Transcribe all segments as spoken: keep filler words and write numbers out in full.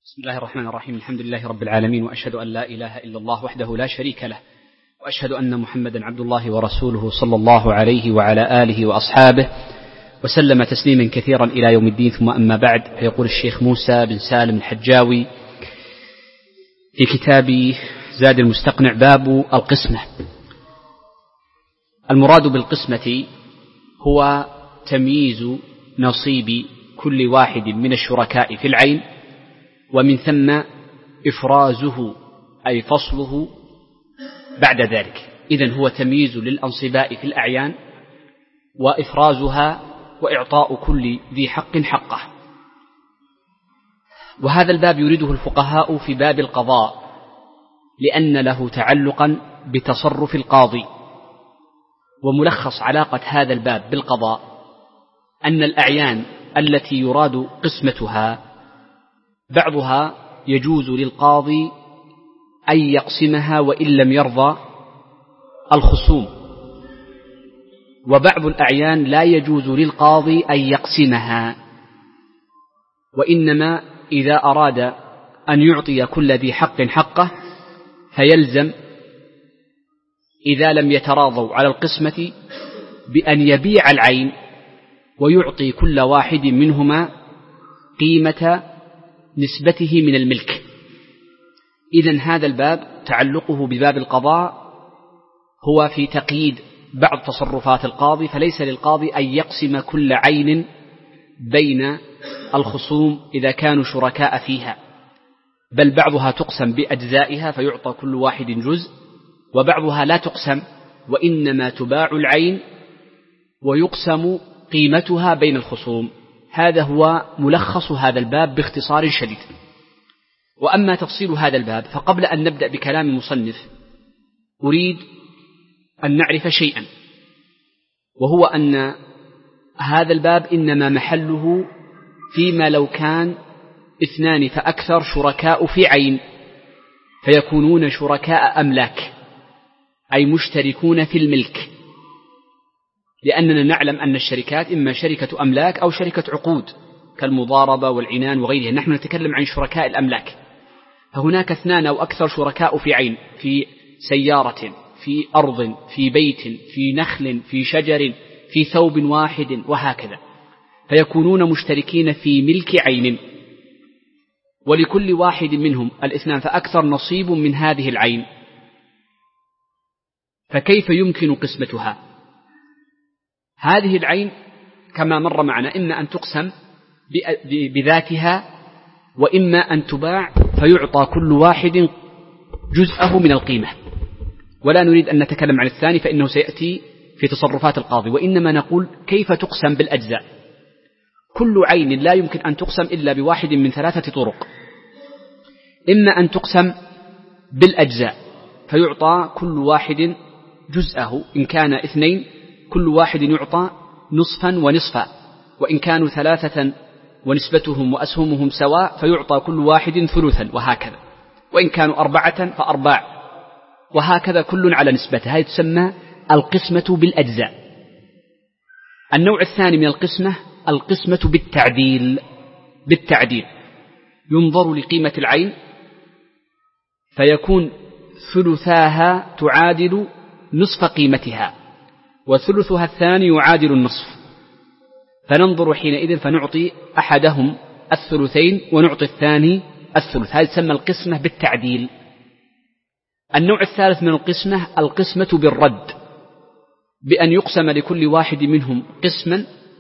بسم الله الرحمن الرحيم. الحمد لله رب العالمين، وأشهد أن لا إله إلا الله وحده لا شريك له، وأشهد أن محمدا عبد الله ورسوله صلى الله عليه وعلى آله وأصحابه وسلم تسليما كثيرا إلى يوم الدين. ثم أما بعد، فيقول الشيخ موسى بن سالم الحجاوي في كتاب زاد المستقنع: باب القسمة. المراد بالقسمة هو تمييز نصيب كل واحد من الشركاء في العين، ومن ثم إفرازه أي فصله بعد ذلك. إذن هو تمييز للأنصباء في الأعيان وإفرازها وإعطاء كل ذي حق حقه. وهذا الباب يريده الفقهاء في باب القضاء، لأن له تعلقا بتصرف القاضي. وملخص علاقة هذا الباب بالقضاء أن الأعيان التي يراد قسمتها بعضها يجوز للقاضي أن يقسمها وإن لم يرضى الخصوم، وبعض الأعيان لا يجوز للقاضي أن يقسمها، وإنما إذا أراد أن يعطي كل ذي حق حقه فيلزم إذا لم يتراضوا على القسمة بأن يبيع العين ويعطي كل واحد منهما قيمة نسبته من الملك. إذن هذا الباب تعلقه بباب القضاء هو في تقييد بعض تصرفات القاضي، فليس للقاضي أن يقسم كل عين بين الخصوم إذا كانوا شركاء فيها، بل بعضها تقسم بأجزائها فيعطى كل واحد جزء، وبعضها لا تقسم وإنما تباع العين ويقسم قيمتها بين الخصوم. هذا هو ملخص هذا الباب باختصار شديد. وأما تفصيل هذا الباب، فقبل أن نبدأ بكلام المصنف أريد أن نعرف شيئا، وهو أن هذا الباب إنما محله فيما لو كان اثنان فأكثر شركاء في عين فيكونون شركاء أملاك، أي مشتركون في الملك، لأننا نعلم أن الشركات إما شركة أملاك أو شركة عقود كالمضاربة والعنان وغيرها. نحن نتكلم عن شركاء الأملاك، فهناك اثنان أو أكثر شركاء في عين، في سيارة، في أرض، في بيت، في نخل، في شجر، في ثوب واحد، وهكذا، فيكونون مشتركين في ملك عين، ولكل واحد منهم الاثنان فأكثر نصيب من هذه العين. فكيف يمكن قسمتها؟ هذه العين كما مر معنا إما أن تقسم بذاتها وإما أن تباع فيعطى كل واحد جزءه من القيمة، ولا نريد أن نتكلم عن الثاني فإنه سيأتي في تصرفات القاضي، وإنما نقول كيف تقسم بالأجزاء. كل عين لا يمكن أن تقسم إلا بواحد من ثلاثة طرق: إما أن تقسم بالأجزاء فيعطى كل واحد جزءه، إن كان اثنين كل واحد يعطى نصفا ونصفا، وإن كانوا ثلاثة ونسبتهم وأسهمهم سواء فيعطى كل واحد ثلثا، وهكذا، وإن كانوا أربعة فأرباع، وهكذا كل على نسبته. هذه تسمى القسمة بالأجزاء. النوع الثاني من القسمة القسمة بالتعديل. بالتعديل ينظر لقيمة العين فيكون ثلثاها تعادل نصف قيمتها، وثلثها الثاني يعادل النصف، فننظر حينئذ فنعطي أحدهم الثلثين ونعطي الثاني الثلث. هذا تسمى القسمة بالتعديل. النوع الثالث من القسمة القسمة بالرد، بأن يقسم لكل واحد منهم قسما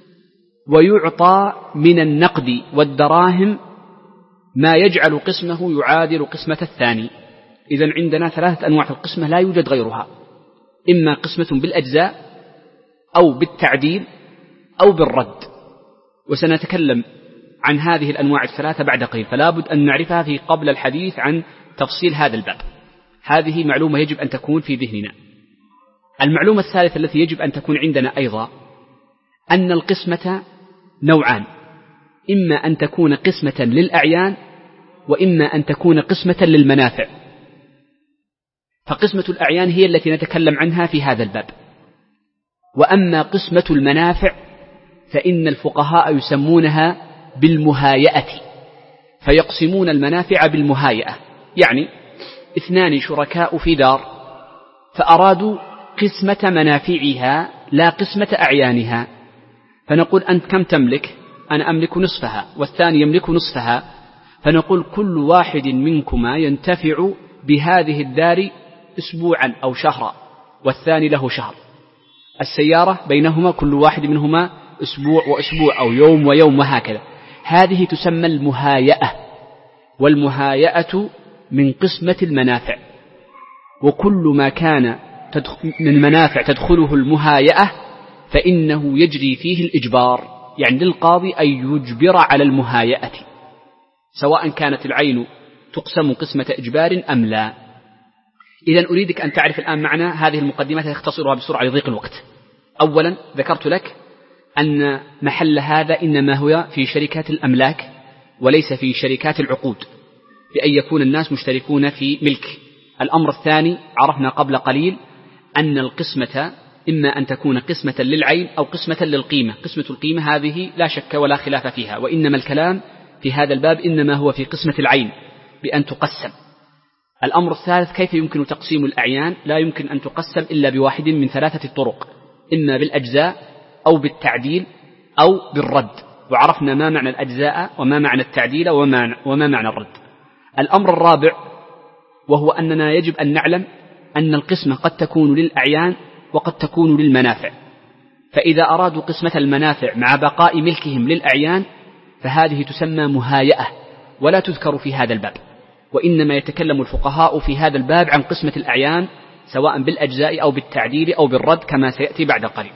ويعطى من النقد والدراهم ما يجعل قسمه يعادل قسمة الثاني. إذن عندنا ثلاثة أنواع في القسمة لا يوجد غيرها: إما قسمة بالأجزاء أو بالتعديل أو بالرد، وسنتكلم عن هذه الأنواع الثلاثة بعد قليل، فلا بد أن نعرفها في قبل الحديث عن تفصيل هذا الباب. هذه معلومة يجب أن تكون في ذهننا. المعلومة الثالثة التي يجب أن تكون عندنا أيضا أن القسمة نوعان: إما أن تكون قسمة للأعيان وإما أن تكون قسمة للمنافع. فقسمة الأعيان هي التي نتكلم عنها في هذا الباب، وأما قسمة المنافع فإن الفقهاء يسمونها بالمهايئة، فيقسمون المنافع بالمهايئة، يعني اثنان شركاء في دار فأرادوا قسمة منافعها لا قسمة أعيانها، فنقول أنت كم تملك؟ أنا أملك نصفها والثاني يملك نصفها، فنقول كل واحد منكما ينتفع بهذه الدار أسبوعا أو شهرا والثاني له شهر. السيارة بينهما كل واحد منهما أسبوع وأسبوع أو يوم ويوم وهكذا. هذه تسمى المهايئة، والمهايئة من قسمة المنافع، وكل ما كان من منافع تدخله المهايئة فإنه يجري فيه الإجبار، يعني للقاضي أن يجبر على المهايئة سواء كانت العين تقسم قسمة إجبار أم لا. إذن أريدك أن تعرف الآن معنى هذه المقدمات، أختصرها بسرعة لضيق الوقت. أولا ذكرت لك أن محل هذا إنما هو في شركات الأملاك وليس في شركات العقود، بأن يكون الناس مشتركون في ملك. الأمر الثاني عرفنا قبل قليل أن القسمة إما أن تكون قسمة للعين أو قسمة للقيمة. قسمة القيمة هذه لا شك ولا خلاف فيها، وإنما الكلام في هذا الباب إنما هو في قسمة العين بأن تقسم. الأمر الثالث كيف يمكن تقسيم الأعيان؟ لا يمكن أن تقسم إلا بواحد من ثلاثة طرق، إما بالأجزاء أو بالتعديل أو بالرد، وعرفنا ما معنى الأجزاء وما معنى التعديل وما معنى الرد. الأمر الرابع وهو أننا يجب أن نعلم أن القسمة قد تكون للأعيان وقد تكون للمنافع، فإذا أرادوا قسمة المنافع مع بقاء ملكهم للأعيان فهذه تسمى مهايئة ولا تذكر في هذا الباب، وإنما يتكلم الفقهاء في هذا الباب عن قسمة الأعيان سواء بالأجزاء أو بالتعديل أو بالرد كما سيأتي بعد قليل.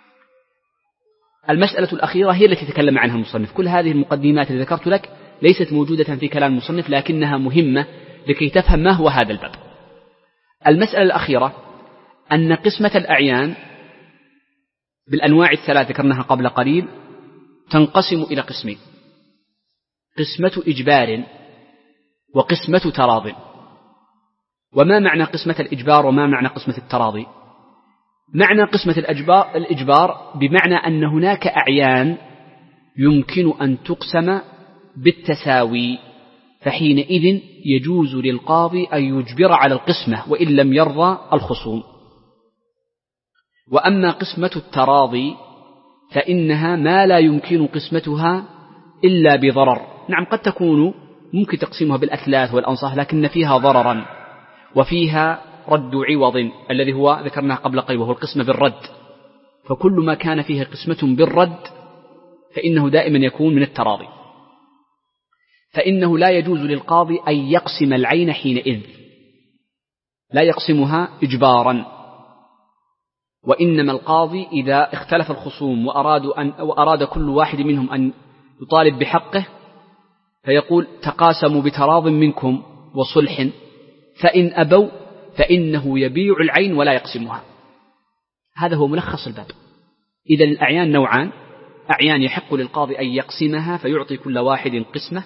المسألة الأخيرة هي التي تكلم عنها المصنف. كل هذه المقدمات التي ذكرت لك ليست موجودة في كلام المصنف، لكنها مهمة لكي تفهم ما هو هذا الباب. المسألة الأخيرة أن قسمة الأعيان بالأنواع الثلاث ذكرناها قبل قليل تنقسم إلى قسمين: قسمة إجبار وقسمة تراض. وما معنى قسمة الإجبار وما معنى قسمة التراضي؟ معنى قسمة الإجبار, الإجبار بمعنى أن هناك أعيان يمكن أن تقسم بالتساوي، فحينئذ يجوز للقاضي أن يجبر على القسمة وإن لم يرضى الخصوم. وأما قسمة التراضي فإنها ما لا يمكن قسمتها إلا بضرر. نعم قد تكون ممكن تقسيمها بالأثلاث والأنصاف لكن فيها ضررا وفيها رد عوض الذي هو ذكرناه قبل قليل وهو القسمة بالرد، فكل ما كان فيه قسمة بالرد فإنه دائما يكون من التراضي. فإنه لا يجوز للقاضي أن يقسم العين حينئذ، لا يقسمها إجبارا، وإنما القاضي إذا اختلف الخصوم وأرادوا أن وأراد كل واحد منهم أن يطالب بحقه فيقول تقاسموا بتراض منكم وصلح، فإن أبوا فإنه يبيع العين ولا يقسمها. هذا هو ملخص الباب. إذا الأعيان نوعان: أعيان يحق للقاضي أن يقسمها فيعطي كل واحد قسمة،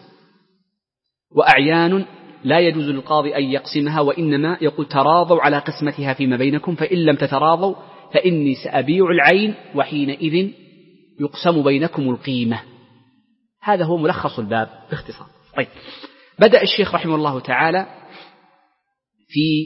وأعيان لا يجوز للقاضي أن يقسمها وإنما يقول تراضوا على قسمتها فيما بينكم، فإن لم تتراضوا فإني سأبيع العين وحينئذ يقسم بينكم القيمة. هذا هو ملخص الباب باختصار. طيب، بدأ الشيخ رحمه الله تعالى في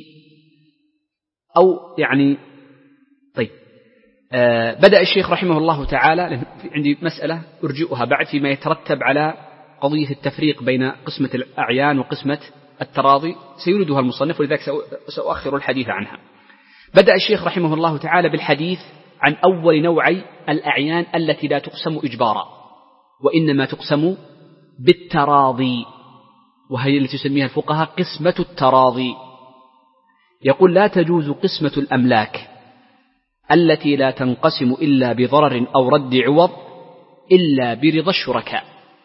أو يعني طيب آه بدأ الشيخ رحمه الله تعالى، عندي مسألة أرجئها بعد فيما يترتب على قضية التفريق بين قسمة الأعيان وقسمة التراضي سيردها المصنف، ولذلك سأؤخر الحديث عنها. بدأ الشيخ رحمه الله تعالى بالحديث عن أول نوعي الأعيان التي لا تقسم إجبارا وإنما تقسم بالتراضي، وهي التي يسميها الفقهاء قسمة التراضي. يقول لا تجوز قسمة الأملاك التي لا تنقسم إلا بضرر أو رد عوض إلا برضا الشركاء.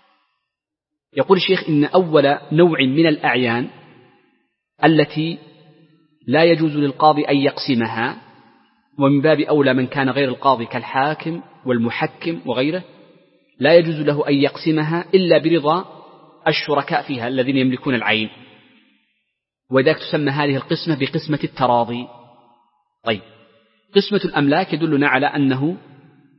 يقول الشيخ إن أول نوع من الأعيان التي لا يجوز للقاضي أن يقسمها، ومن باب أولى من كان غير القاضي كالحاكم والمحكم وغيره، لا يجوز له أن يقسمها إلا برضا الشركاء فيها الذين يملكون العين، وذلك تسمى هذه القسمة بقسمة التراضي. طيب، قسمة الأملاك يدلنا على أنه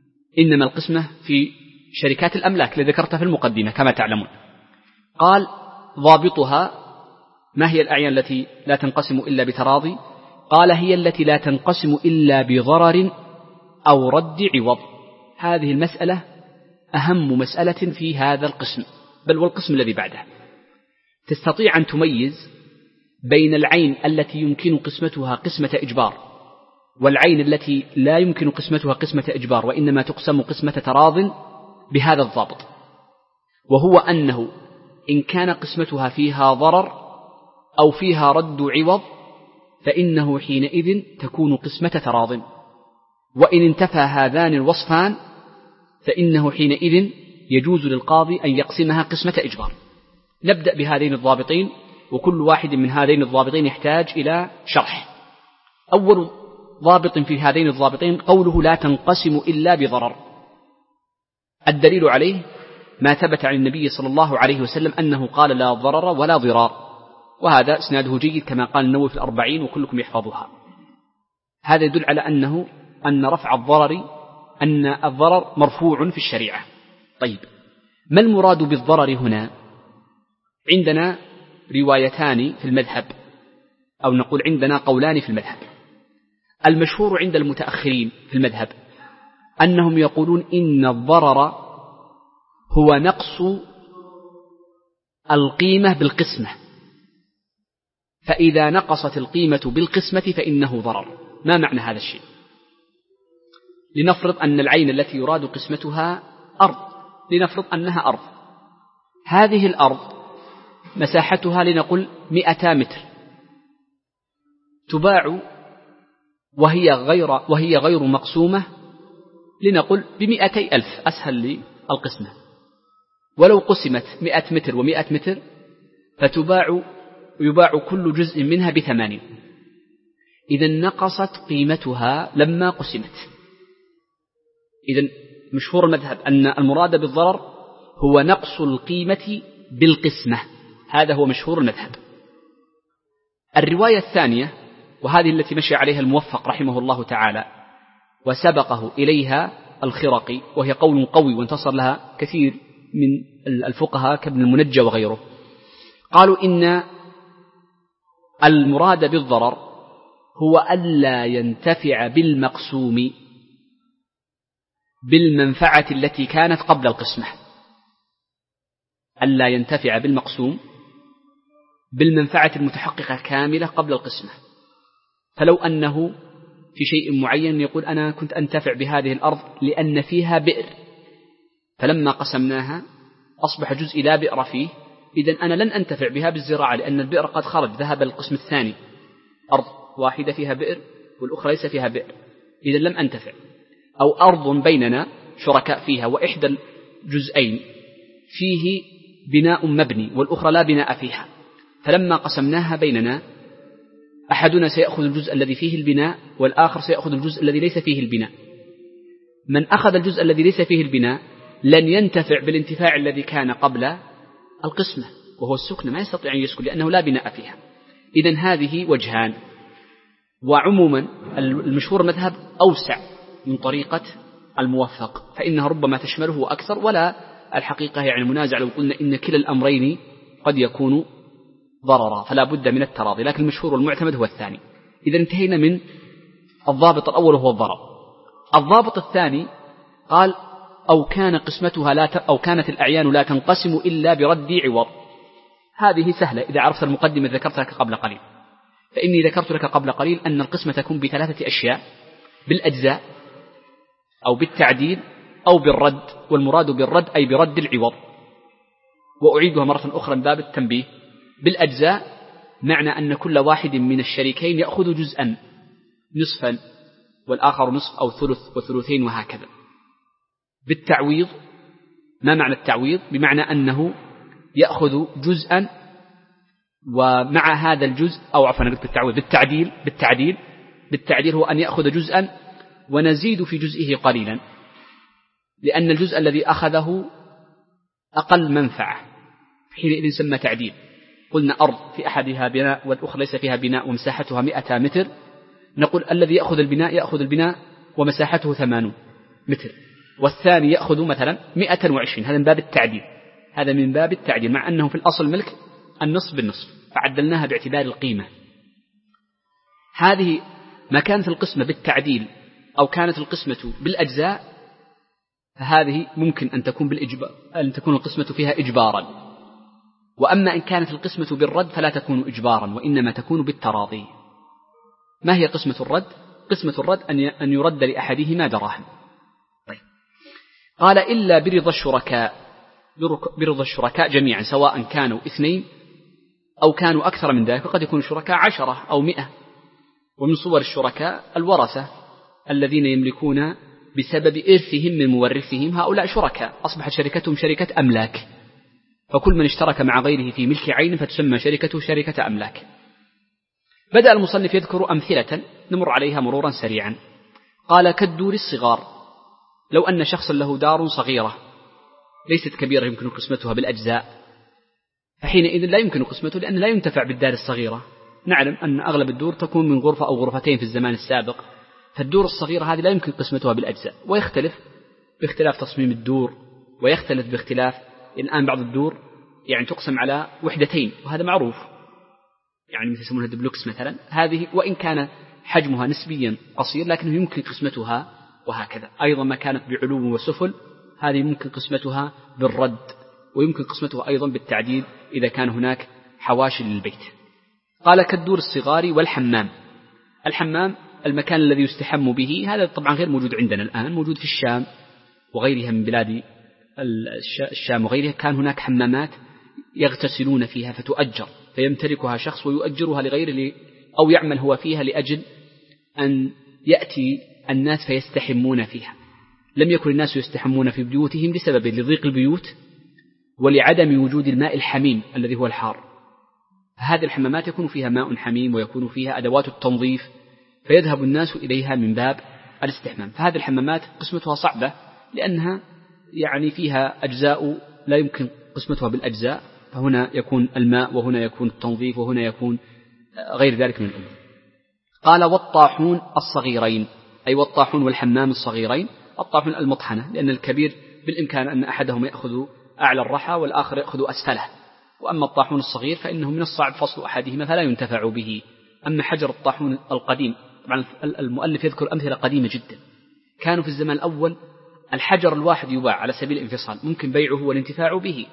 إنما القسمة في شركات الأملاك التي ذكرتها في المقدمة كما تعلمون. قال ضابطها ما هي الأعيان التي لا تنقسم إلا بتراضي؟ قال هي التي لا تنقسم إلا بضرر أو رد عوض. هذه المسألة أهم مسألة في هذا القسم، بل والقسم الذي بعده. تستطيع أن تميز بين العين التي يمكن قسمتها قسمة إجبار والعين التي لا يمكن قسمتها قسمة إجبار وإنما تقسم قسمة تراض بهذا الضابط، وهو أنه إن كان قسمتها فيها ضرر أو فيها رد عوض فإنه حينئذ تكون قسمة تراض، وإن انتفى هذان الوصفان فإنه حينئذ يجوز للقاضي أن يقسمها قسمة إجبار. نبدأ بهذين الضابطين، وكل واحد من هذين الضابطين يحتاج إلى شرح. أول ضابط في هذين الضابطين قوله لا تنقسم إلا بضرر. الدليل عليه ما ثبت عن النبي صلى الله عليه وسلم أنه قال لا ضرر ولا ضرار، وهذا إسناده جيد كما قال النووي في الأربعين وكلكم يحفظها. هذا يدل على أنه أن رفع الضرر أن الضرر مرفوع في الشريعة. طيب، ما المراد بالضرر هنا؟ عندنا روايتان في المذهب، أو نقول عندنا قولان في المذهب. المشهور عند المتأخرين في المذهب أنهم يقولون إن الضرر هو نقص القيمة بالقسمة، فإذا نقصت القيمة بالقسمة فإنه ضرر. ما معنى هذا الشيء؟ لنفرض أن العين التي يراد قسمتها أرض، لنفرض أنها أرض، هذه الأرض مساحتها لنقل مئة متر، تباع وهي غير, وهي غير مقسومة لنقل بمئتي ألف، أسهل للقسمة. ولو قسمت مئة متر ومئة متر فتباع يباع كل جزء منها بثمانين، إذن نقصت قيمتها لما قسمت. إذن مشهور المذهب أن المراد بالضرر هو نقص القيمة بالقسمة، هذا هو مشهور المذهب. الرواية الثانية، وهذه التي مشي عليها الموفق رحمه الله تعالى وسبقه إليها الخرقي، وهي قول قوي وانتصر لها كثير من الفقهاء كابن المنجى وغيره، قالوا إن المراد بالضرر هو ألا ينتفع بالمقسوم بالمنفعة التي كانت قبل القسمة، ألا ينتفع بالمقسوم بالمنفعة المتحققة كاملة قبل القسمة. فلو أنه في شيء معين يقول أنا كنت أنتفع بهذه الأرض لأن فيها بئر، فلما قسمناها أصبح جزء لا بئر فيه، إذن أنا لن أنتفع بها بالزراعة لأن البئر قد خرج ذهب القسم الثاني، أرض واحدة فيها بئر والأخرى ليس فيها بئر، إذن لم أنتفع. أو أرض بيننا شركاء فيها وإحدى الجزئين فيه بناء مبني والأخرى لا بناء فيها، فلما قسمناها بيننا أحدنا سيأخذ الجزء الذي فيه البناء والآخر سيأخذ الجزء الذي ليس فيه البناء. من أخذ الجزء الذي ليس فيه البناء لن ينتفع بالانتفاع الذي كان قبل القسمة، وهو السكن، ما يستطيع أن يسكن لأنه لا بناء فيها. إذن هذه وجهان، وعموما المشهور مذهب أوسع من طريقة الموفق، فإنها ربما تشمله أكثر، ولا الحقيقة يعني منازع لو قلنا إن كلا الأمرين قد يكون ضررا، فلا بد من التراضي، لكن المشهور والمعتمد هو الثاني. إذا انتهينا من الضابط الأول وهو الضرر. الضابط الثاني قال أو كان قسمتها لا ت... أو كانت الأعيان لا تنقسم إلا برد عوض. هذه سهلة إذا عرفت المقدمة ذكرت لك قبل قليل، فإني ذكرت لك قبل قليل أن القسمة تكون بثلاثة أشياء: بالأجزاء أو بالتعديل أو بالرد، والمراد بالرد أي برد العوض. وأعيدها مرة أخرى من باب التنبيه. بالأجزاء معنى أن كل واحد من الشريكين يأخذ جزءا، نصفا والآخر نصف أو ثلث وثلثين وهكذا. بالتعويض، ما معنى التعويض؟ بمعنى أنه يأخذ جزءا ومع هذا الجزء، أو عفوا قلت بالتعويض، بالتعديل بالتعديل بالتعديل هو أن يأخذ جزءا ونزيد في جزئه قليلا، لأن الجزء الذي أخذه أقل منفعة، حينئذ يسمى تعديل. قلنا أرض في أحدها بناء والأخرى ليس فيها بناء ومساحتها مئة متر، نقول الذي يأخذ البناء يأخذ البناء ومساحته ثمانون متر، والثاني يأخذ مثلا مئة وعشرين، هذا من باب التعديل، هذا من باب التعديل، مع أنه في الأصل ملك النصف بالنصف فعدلناها باعتبار القيمة. هذه ما كانت القسمة بالتعديل أو كانت القسمة بالأجزاء فهذه ممكن أن تكون بالإجبار، أن تكون القسمة فيها إجبارا. وأما إن كانت القسمة بالرد فلا تكون إجبارا وإنما تكون بالتراضي. ما هي قسمة الرد؟ قسمة الرد أن يرد لأحدهما دراهم. طيب. قال إلا برضا الشركاء، برضا الشركاء جميعا سواء كانوا اثنين أو كانوا أكثر من ذلك، وقد يكون الشركاء عشرة أو مئة. ومن صور الشركاء الورثة الذين يملكون بسبب إرثهم من مورثهم، هؤلاء شركاء أصبحت شركتهم شركة أملاك، فكل من اشترك مع غيره في ملك عين فتسمى شركته شركة أملاك. بدأ المصنف يذكر أمثلة نمر عليها مرورا سريعا. قال كالدور الصغار، لو أن شخصا له دار صغيرة ليست كبيرة يمكن قسمتها بالأجزاء، فحينئذ لا يمكن قسمته لأن لا ينتفع بالدار الصغيرة. نعلم أن أغلب الدور تكون من غرفة أو غرفتين في الزمان السابق، فالدور الصغيرة هذه لا يمكن قسمتها بالأجزاء، ويختلف باختلاف تصميم الدور، ويختلف باختلاف الآن بعض الدور يعني تقسم على وحدتين وهذا معروف، يعني مثل يسمونها دبلوكس مثلا، هذه وإن كان حجمها نسبيا قصير لكنه يمكن قسمتها، وهكذا أيضا ما كانت بعلو وسفل هذه ممكن قسمتها بالرد، ويمكن قسمتها أيضا بالتعديل إذا كان هناك حواشي للبيت. قال كالدور الصغار والحمام. الحمام المكان الذي يستحم به، هذا طبعا غير موجود عندنا الآن، موجود في الشام وغيرها من بلاد الشام وغيرها، كان هناك حمامات يغتسلون فيها فتؤجر، فيمتلكها شخص ويؤجرها لغيره أو يعمل هو فيها لأجل أن يأتي الناس فيستحمون فيها. لم يكن الناس يستحمون في بيوتهم لسبب لضيق البيوت ولعدم وجود الماء الحميم الذي هو الحار. هذه الحمامات يكون فيها ماء حميم ويكون فيها أدوات التنظيف، فيذهب الناس إليها من باب الاستحمام. فهذه الحمامات قسمتها صعبة لأنها يعني فيها أجزاء لا يمكن قسمتها بالأجزاء، فهنا يكون الماء وهنا يكون التنظيف وهنا يكون غير ذلك من الأمور. قال والطاحون الصغيرين، أي والطاحون والحمام الصغيرين. الطاحون المطحنة، لأن الكبير بالإمكان أن أحدهم يأخذ أعلى الرحى والآخر يأخذ أسفله، وأما الطاحون الصغير فإنه من الصعب فصل أحدهما فلا ينتفع به. أما حجر الطاحون القديم، طبعا المؤلف يذكر أمثلة قديمة جدا، كانوا في الزمان الأول الحجر الواحد يباع على سبيل الانفصال، ممكن بيعه والانتفاع به.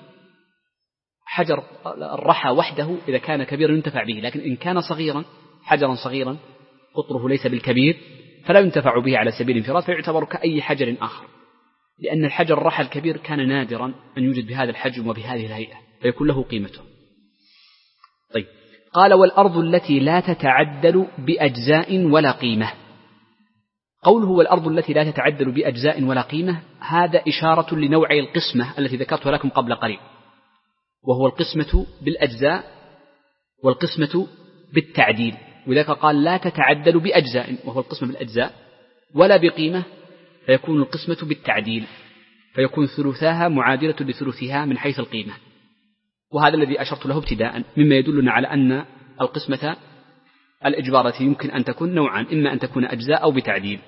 حجر الرحى وحده إذا كان كبيرا ينتفع به، لكن إن كان صغيرا حجرا صغيرا قطره ليس بالكبير فلا ينتفع به على سبيل الانفراد، فيعتبر كأي حجر آخر، لأن الحجر الرحى الكبير كان نادرا أن يوجد بهذا الحجم وبهذه الهيئة فيكون له قيمته. طيب. قال والأرض التي لا تتعدل بأجزاء ولا قيمة. قوله والأرض التي لا تتعدل بأجزاء ولا قيمة، هذا إشارة لنوع القسمة التي ذكرتها لكم قبل قليل، وهو القسمة بالأجزاء والقسمة بالتعديل. وذلك قال لا تتعدل بأجزاء وهو القسمة بالأجزاء، ولا بقيمة فيكون القسمة بالتعديل، فيكون ثلثاها معادلة لثلثها من حيث القيمة. وهذا الذي أشرت له ابتداء مما يدلنا على أن القسمة الإجبارة يمكن أن تكون نوعا، إما أن تكون أجزاء أو بتعديل.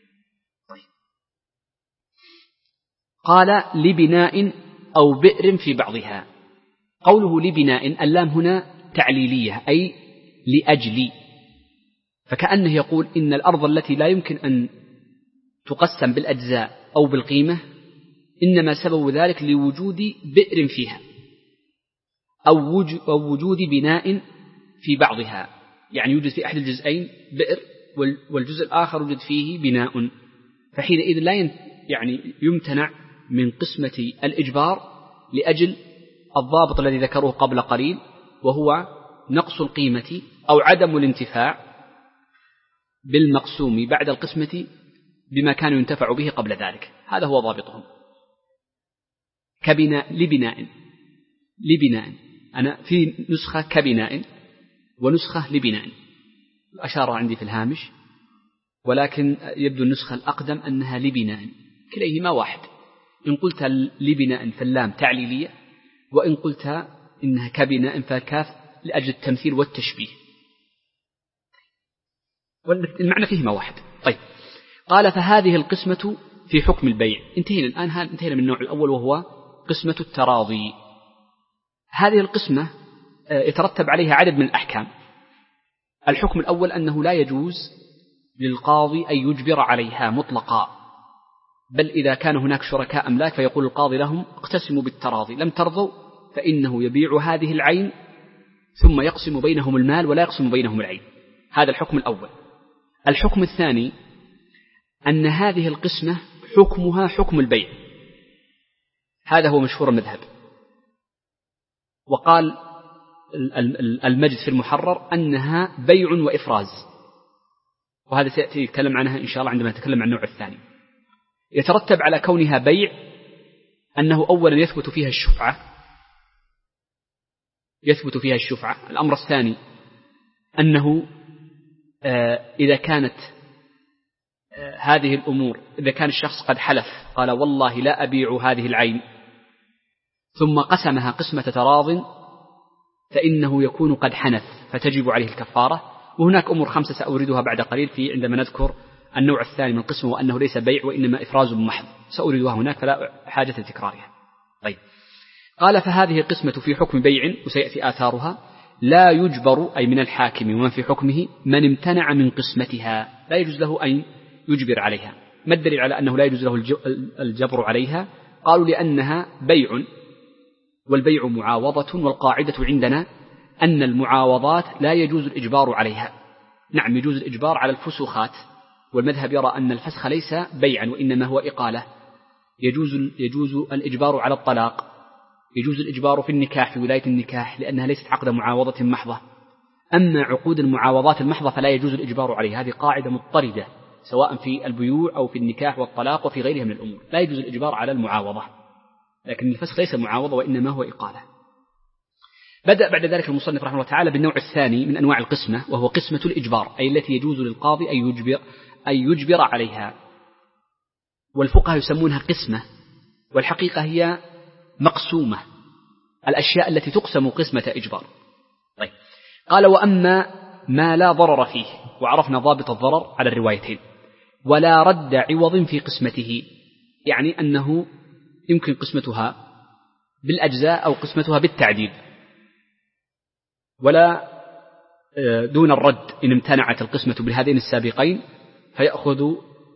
قال لبناء أو بئر في بعضها. قوله لبناء اللام هنا تعليلية أي لأجل، فكأنه يقول إن الأرض التي لا يمكن أن تقسم بالأجزاء أو بالقيمة إنما سبب ذلك لوجود بئر فيها أو وجود بناء في بعضها، يعني يوجد في أحد الجزئين بئر والجزء الآخر يوجد فيه بناء، فحينئذ لا يعني يمتنع من قسمة الإجبار لأجل الضابط الذي ذكروه قبل قليل، وهو نقص القيمة أو عدم الانتفاع بالمقسوم بعد القسمة بما كانوا ينتفع به قبل ذلك. هذا هو ضابطهم. كبناء لبناء لبناء أنا في نسخة كبناء ونسخة لبناء، أشار عندي في الهامش، ولكن يبدو النسخة الأقدم أنها لبناء، كليهما واحد. إن قلت لبناء فاللام تعليلية، وإن قلت إنها كبناء فالكاف لأجل التمثيل والتشبيه، والمعنى فيهما واحد. طيب. قال فهذه القسمة في حكم البيع. انتهينا الآن انتهينا من النوع الأول وهو قسمة التراضي. هذه القسمة يترتب عليها عدد من الأحكام. الحكم الأول أنه لا يجوز للقاضي أن يجبر عليها مطلقا، بل إذا كان هناك شركاء أملاك فيقول القاضي لهم اقتسموا بالتراضي، لم ترضوا فإنه يبيع هذه العين ثم يقسم بينهم المال ولا يقسم بينهم العين. هذا الحكم الأول. الحكم الثاني أن هذه القسمة حكمها حكم البيع، هذا هو مشهور المذهب. وقال المجد في المحرر أنها بيع وإفراز، وهذا سيأتي يتكلم عنها إن شاء الله عندما نتكلم عن النوع الثاني. يترتب على كونها بيع أنه أولا يثبت فيها الشفعة، يثبت فيها الشفعة. الأمر الثاني أنه إذا كانت هذه الأمور، إذا كان الشخص قد حلف قال والله لا أبيع هذه العين ثم قسمها قسمة تراض فإنه يكون قد حنث فتجب عليه الكفارة. وهناك أمور خمسة سأوردها بعد قليل في عندما نذكر النوع الثاني من القسم، وأنه ليس بيع وإنما إفراز محض، سأوردها هناك فلا حاجة لتكرارها. طيب، قال فهذه القسمة في حكم بيع وسيأتي آثارها لا يجبر، أي من الحاكم ومن في حكمه، من امتنع من قسمتها، لا يجوز له أن يجبر عليها. ما الدليل على أنه لا يجوز له الجبر عليها؟ قالوا لأنها بيع، والبيع معاوضة، والقاعدة عندنا أن المعاوضات لا يجوز الإجبار عليها. نعم يجوز الإجبار على الفسوخات، والمذهب يرى أن الفسخ ليس بيعا وإنما هو إقالة. يجوز, يجوز الإجبار على الطلاق، يجوز الإجبار في النكاح، في ولاية النكاح، لأنها ليست عقد معاوضة محضة. أما عقود المعاوضات المحضة فلا يجوز الإجبار عليها، هذه قاعدة مضطردة سواء في البيوع أو في النكاح والطلاق وفي غيرها من الأمور، لا يجوز الإجبار على المعاوضة. لكن الفسخ ليس معاوضة وإنما هو إقالة. بدأ بعد ذلك المصنف رحمه الله تعالى بالنوع الثاني من أنواع القسمة، وهو قسمة الإجبار، أي التي يجوز للقاضي أن يجبر, أن يجبر عليها. والفقهاء يسمونها قسمة، والحقيقة هي مقسومة، الأشياء التي تقسم قسمة إجبار. طيب، قال وأما ما لا ضرر فيه، وعرفنا ضابط الضرر على الروايتين، ولا رد عوض في قسمته، يعني أنه يمكن قسمتها بالأجزاء أو قسمتها بالتعديل، ولا دون الرد إن امتنعت القسمة بهذين السابقين فيأخذ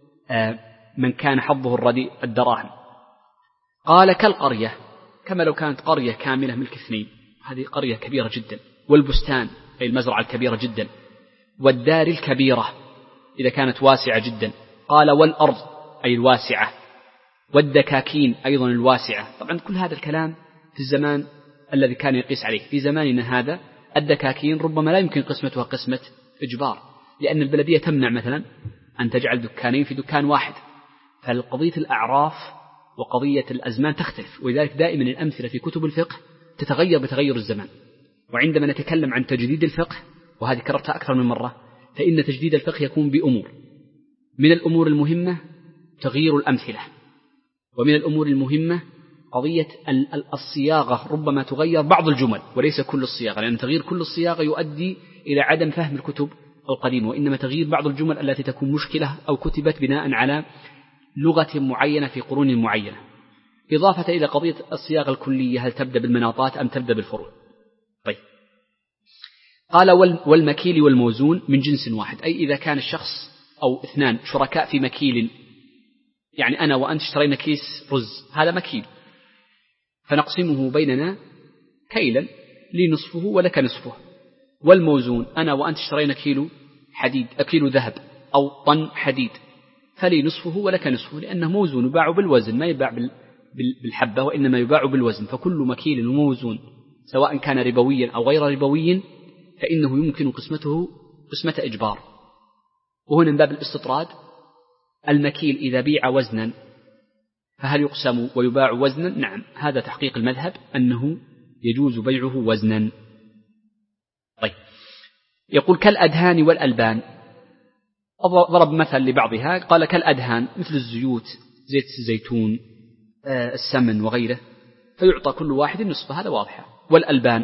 من كان حظه الرديء الدراهم. قال كالقرية، كما لو كانت قرية كاملة ملك اثنين، هذه قرية كبيرة جدا، والبستان أي المزرعة الكبيرة جدا، والدار الكبيرة إذا كانت واسعة جدا. قال والأرض أي الواسعة، والدكاكين أيضا الواسعة. طبعا كل هذا الكلام في الزمان الذي كان يقيس عليه. في زماننا هذا الدكاكين ربما لا يمكن قسمتها قسمة إجبار، لأن البلدية تمنع مثلا أن تجعل دكانين في دكان واحد، فالقضية الأعراف وقضية الأزمان تختلف، ولذلك دائما الأمثلة في كتب الفقه تتغير بتغير الزمان. وعندما نتكلم عن تجديد الفقه، وهذه كررتها أكثر من مرة، فإن تجديد الفقه يكون بأمور. من الأمور المهمة تغيير الأمثلة، ومن الأمور المهمة قضية الصياغة، ربما تغير بعض الجمل وليس كل الصياغة، لأن تغيير كل الصياغة يؤدي إلى عدم فهم الكتب القديمة، وإنما تغيير بعض الجمل التي تكون مشكلة أو كتبت بناء على لغة معينة في قرون معينة، إضافة إلى قضية الصياغة الكلية، هل تبدأ بالمناطات أم تبدأ بالفروع. طيب، قال والمكيل والموزون من جنس واحد، أي إذا كان الشخص أو اثنان شركاء في مكيل، يعني أنا وأنت اشترينا كيس رز، هذا مكيل، فنقسمه بيننا كيلا، لي نصفه ولك نصفه. والموزون أنا وأنت اشترينا كيلو حديد، كيلو ذهب أو طن حديد، فلي نصفه ولك نصفه، لأنه موزون يباع بالوزن، ما يباع بالحبة وإنما يباع بالوزن. فكل مكيل وموزون سواء كان ربويا أو غير ربوي فإنه يمكن قسمته قسمة إجبار. وهنا من باب الاستطراد، المكيل إذا بيع وزنا فهل يقسم ويباع وزنا؟ نعم، هذا تحقيق المذهب أنه يجوز بيعه وزنا. طيب، يقول كالأدهان والألبان، ضرب مثل لبعضها، قال كالأدهان مثل الزيوت، زيت الزيتون، السمن وغيره، فيعطى كل واحد نصفه، هذا واضحة. والألبان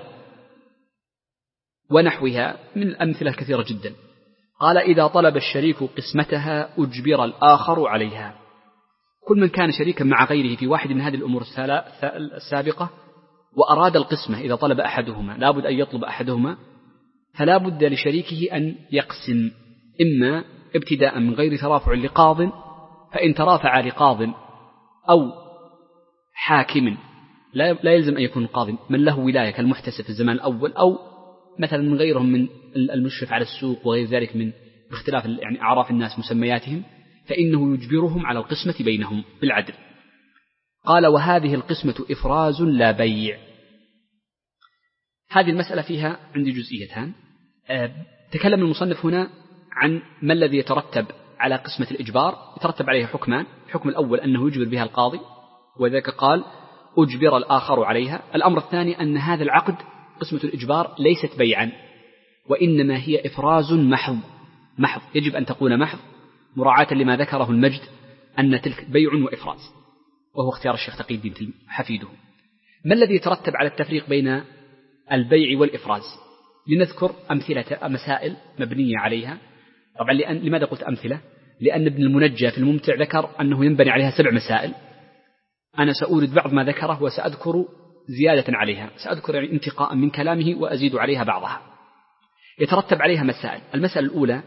ونحوها من الأمثلة كثيرة جدا. قال إذا طلب الشريك قسمتها أجبر الآخر عليها، كل من كان شريكا مع غيره في واحد من هذه الأمور السابقة وأراد القسمة إذا طلب أحدهما لابد أن يطلب أحدهما، فلا بد لشريكه أن يقسم، إما ابتداء من غير ترافع لقاض، فإن ترافع لقاض أو حاكم لا يلزم أن يكون قاضي، من له ولاية كالمحتسب في الزمان الأول، أو مثلا من غيرهم من المشرف على السوق وغير ذلك من باختلاف يعني أعراف الناس مسمياتهم، فإنه يجبرهم على القسمة بينهم بالعدل. قال: وهذه القسمة إفراز لا بيع. هذه المسألة فيها عندي جزئيتان. تكلم المصنف هنا عن ما الذي يترتب على قسمة الإجبار، يترتب عليها حكمان. الحكم الأول أنه يجبر بها القاضي، وذلك قال: أجبر الآخر عليها. الأمر الثاني أن هذا العقد قسمة الإجبار ليست بيعا، وإنما هي إفراز محض محض يجب أن تكون محض، مراعاة لما ذكره المجد أن تلك بيع وإفراز، وهو اختيار الشيخ تقي الدين حفيده. ما الذي يترتب على التفريق بين البيع والإفراز؟ لنذكر أمثلة مسائل مبنية عليها. طبعا لأن لماذا قلت أمثلة؟ لأن ابن المنجى في الممتع ذكر أنه ينبني عليها سبع مسائل. أنا سأورد بعض ما ذكره وسأذكر زيادة عليها، سأذكر يعني انتقاء من كلامه وأزيد عليها بعضها. يترتب عليها مسائل. المسألة الأولى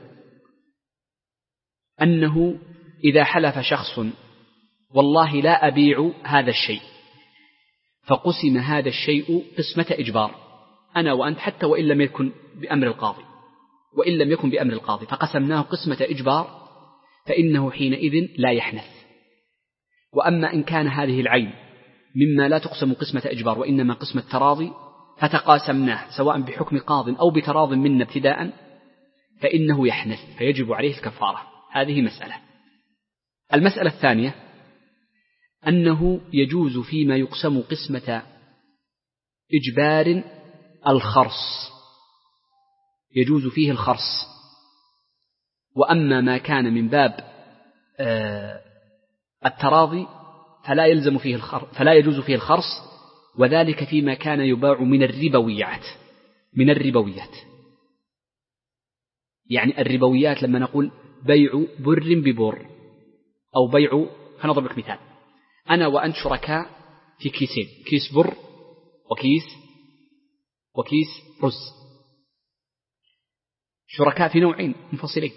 أنه إذا حلف شخص والله لا أبيع هذا الشيء، فقسم هذا الشيء قسمة إجبار، أنا وأنت، حتى وإن لم يكن بأمر القاضي وإن لم يكن بأمر القاضي فقسمناه قسمة إجبار، فإنه حينئذ لا يحنث. وأما إن كان هذه العين مما لا تقسم قسمة إجبار وإنما قسمة تراضي، فتقاسمناه سواء بحكم قاض أو بتراض منا ابتداء، فإنه يحنث فيجب عليه الكفارة. هذه مسألة. المسألة الثانية أنه يجوز فيما يقسم قسمة إجبار الخرص، يجوز فيه الخرص. وأما ما كان من باب التراضي فلا يلزم فيه الخر... فلا يجوز فيه الخرص، وذلك فيما كان يباع من الربويات. من الربويات يعني الربويات لما نقول بيع بر ببر، أو بيع، فنضرب لك مثال، أنا وأنت شركاء في كيسين، كيس بر وكيس وكيس رز، شركاء في نوعين منفصلين.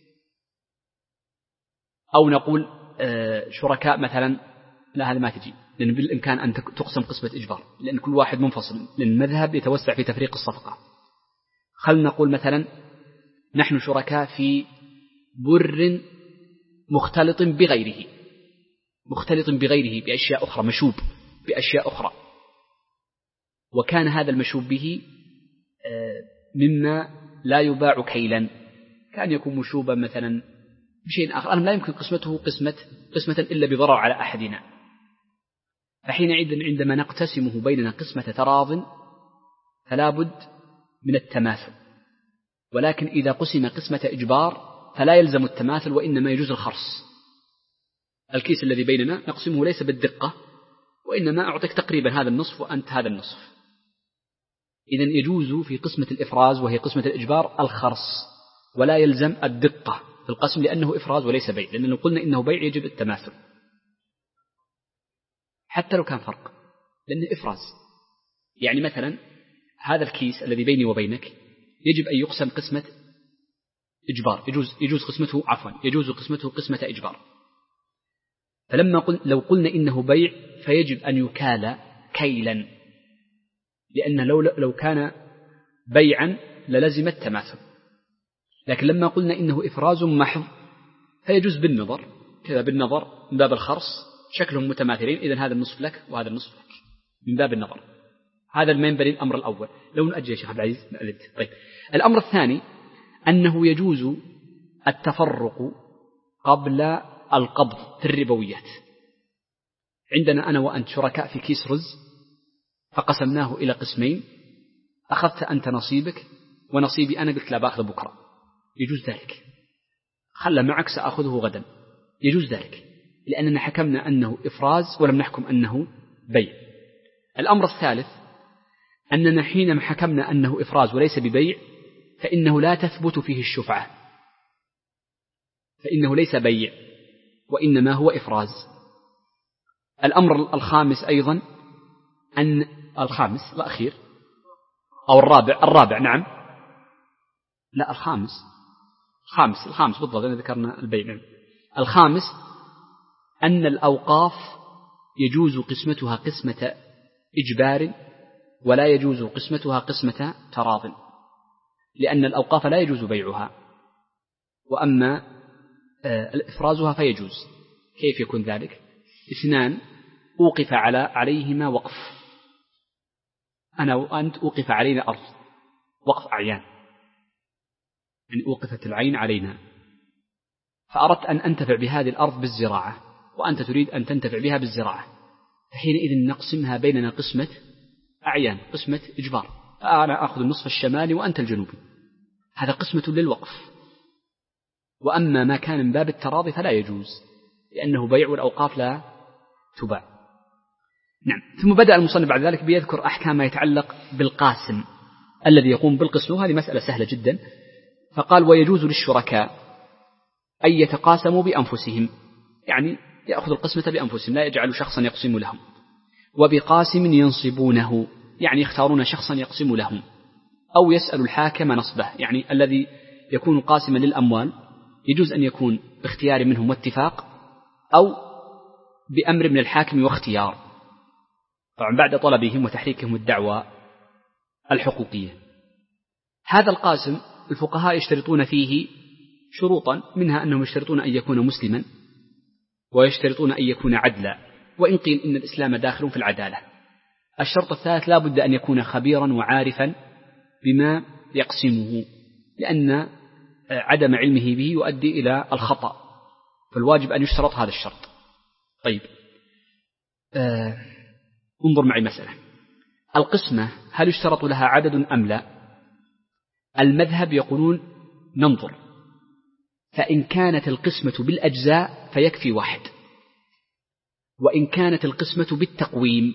أو نقول شركاء مثلا، لا هذا ما تجي، لأن بالإمكان أن تقسم قسمة إجبار، لأن كل واحد منفصل، لأن المذهب يتوسع في تفريق الصفقة. خلنا نقول مثلا نحن شركاء في بر مختلط بغيره، مختلط بغيره بأشياء أخرى، مشوب بأشياء أخرى، وكان هذا المشوب به مما لا يباع كيلا، كان يكون مشوبا مثلا بشيء آخر، أنا لا يمكن قسمته قسمة قسمة إلا بضرر على أحدنا. فحينئذ عندما نقتسمه بيننا قسمة تراض فلا بد من التماثل، ولكن إذا قسم قسمة إجبار فلا يلزم التماثل، وإنما يجوز الخرص. الكيس الذي بيننا نقسمه ليس بالدقة، وإنما أعطيك تقريبا هذا النصف وأنت هذا النصف. إذن يجوز في قسمة الإفراز وهي قسمة الإجبار الخرص، ولا يلزم الدقة في القسم، لأنه إفراز وليس بيع، لأن لو قلنا إنه بيع يجب التماثل حتى لو كان فرق، لأنه إفراز. يعني مثلا هذا الكيس الذي بيني وبينك يجب أن يقسم قسمة إجبار، يجوز يجوز قسمته عفوا يجوز قسمته قسمة إجبار. فلما قل لو قلنا إنه بيع فيجب أن يكال كيلا، لأن لو لو كان بيعا للزم التماثل. لكن لما قلنا إنه إفراز محض فيجوز بالنظر كذا، بالنظر من باب الخرص، شكلهم متماثلين، إذن هذا النصف لك وهذا النصف لك من باب النظر. هذا ما ينبغي الأمر الأول. لو نأجل يا شيخ عبد العزيز نأذن. طيب، الأمر الثاني أنه يجوز التفرق قبل القبض في الربويات. عندنا أنا وأنت شركاء في كيس رز، فقسمناه إلى قسمين، أخذت أنت نصيبك ونصيبي أنا قلت لا بأخذ بكرة، يجوز ذلك. خلى معك سأخذه غدا، يجوز ذلك، لأننا حكمنا أنه إفراز ولم نحكم أنه بيع. الأمر الثالث أننا حينما حكمنا أنه إفراز وليس ببيع فإنه لا تثبت فيه الشفعة، فإنه ليس بيع وإنما هو إفراز. الأمر الخامس أيضا أن الخامس الأخير أو الرابع الرابع نعم لا الخامس الخامس الخامس بالضبط أنا ذكرنا البيع. الخامس أن الأوقاف يجوز قسمتها قسمة إجبار ولا يجوز قسمتها قسمة تراض، لأن الأوقاف لا يجوز بيعها، وأما إفرازها فيجوز. كيف يكون ذلك؟ اثنان أوقف على عليهما وقف، أنا وأنت أوقف علينا أرض وقف أعيان، يعني أوقفت العين علينا، فأردت أن أنتفع بهذه الأرض بالزراعة وأنت تريد أن تنتفع بها بالزراعة، فحينئذ نقسمها بيننا قسمة أعيان قسمة إجبار، أنا أخذ النصف الشمالي وأنت الجنوبي، هذا قسمة للوقف. وأما ما كان من باب التراضي فلا يجوز، لأنه بيع والأوقاف لا تباع. نعم. ثم بدأ المصنف بعد ذلك بيذكر أحكام ما يتعلق بالقاسم الذي يقوم بالقسم، وهذه مسألة سهلة جدا. فقال ويجوز للشركاء أن يتقاسموا بأنفسهم، يعني يأخذ القسمة بأنفسهم لا يجعل شخصا يقسم لهم، وبقاسم ينصبونه، يعني يختارون شخصا يقسم لهم، أو يسأل الحاكم نصبه، يعني الذي يكون قاسما للأموال يجوز أن يكون باختيار منهم واتفاق أو بأمر من الحاكم واختيار، طبعا بعد طلبهم وتحريكهم الدعوى الحقوقية. هذا القاسم الفقهاء يشترطون فيه شروطا، منها أنهم يشترطون أن يكون مسلما، ويشترطون أن يكون عدلا، وإن قيل إن الإسلام داخل في العدالة. الشرط الثالث لا بد أن يكون خبيرا وعارفا بما يقسمه، لأن عدم علمه به يؤدي إلى الخطأ، فالواجب أن يشترط هذا الشرط. طيب آه انظر معي مسألة القسمة، هل يشترط لها عدد أم لا؟ المذهب يقولون ننظر، فإن كانت القسمة بالأجزاء فيكفي واحد، وإن كانت القسمة بالتقويم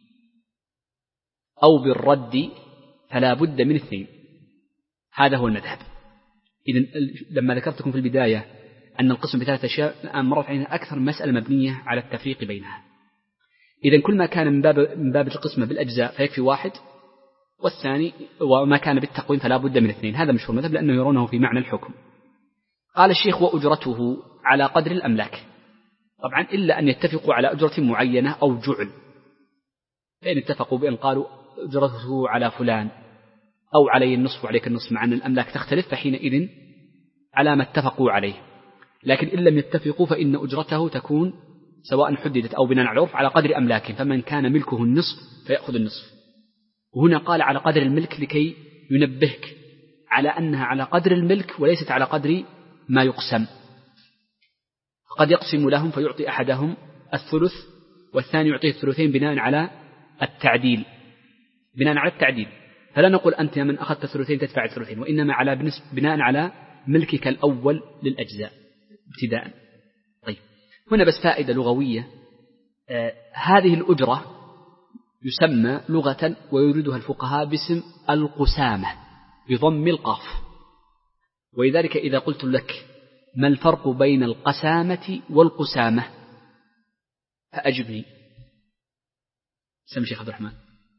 أو بالرد فلا بد من اثنين، هذا هو المذهب. إذن لما ذكرتكم في البداية أن القسم بثلاثة أشياء، الآن مرت علينا أكثر مسألة مبنية على التفريق بينها. إذن كل ما كان من باب, من باب القسمة بالأجزاء فيكفي واحد، والثاني وما كان بالتقويم فلا بد من اثنين، هذا مشهور المذهب لأنه يرونه في معنى الحكم. قال الشيخ وأجرته على قدر الأملاك، طبعا إلا أن يتفقوا على أجرة معينة أو جعل، فإن اتفقوا بأن قالوا أجرته على فلان أو علي النصف وعليك النصف، مع أن الأملاك تختلف، فحينئذ على ما اتفقوا عليه. لكن إن لم يتفقوا فإن أجرته تكون سواء حددت أو بناء على العرف على قدر أملاك، فمن كان ملكه النصف فيأخذ النصف. وهنا قال على قدر الملك لكي ينبهك على أنها على قدر الملك وليست على قدر ما يقسم. قد يقسم لهم فيعطي أحدهم الثلث والثاني يعطيه الثلثين بناء على التعديل، بناء على التعديل، فلا نقول أنت من أخذت الثلثين تدفع الثلثين، وإنما على بناء على ملكك الأول للأجزاء ابتداء. طيب هنا بس فائدة لغوية، آه هذه الأجرة يسمى لغة ويريدها الفقهاء باسم القسامة بضم القاف، ولذلك إذا قلت لك ما الفرق بين القسامة والقسامة فأجبني. سمي شيخ عبد الرحمن.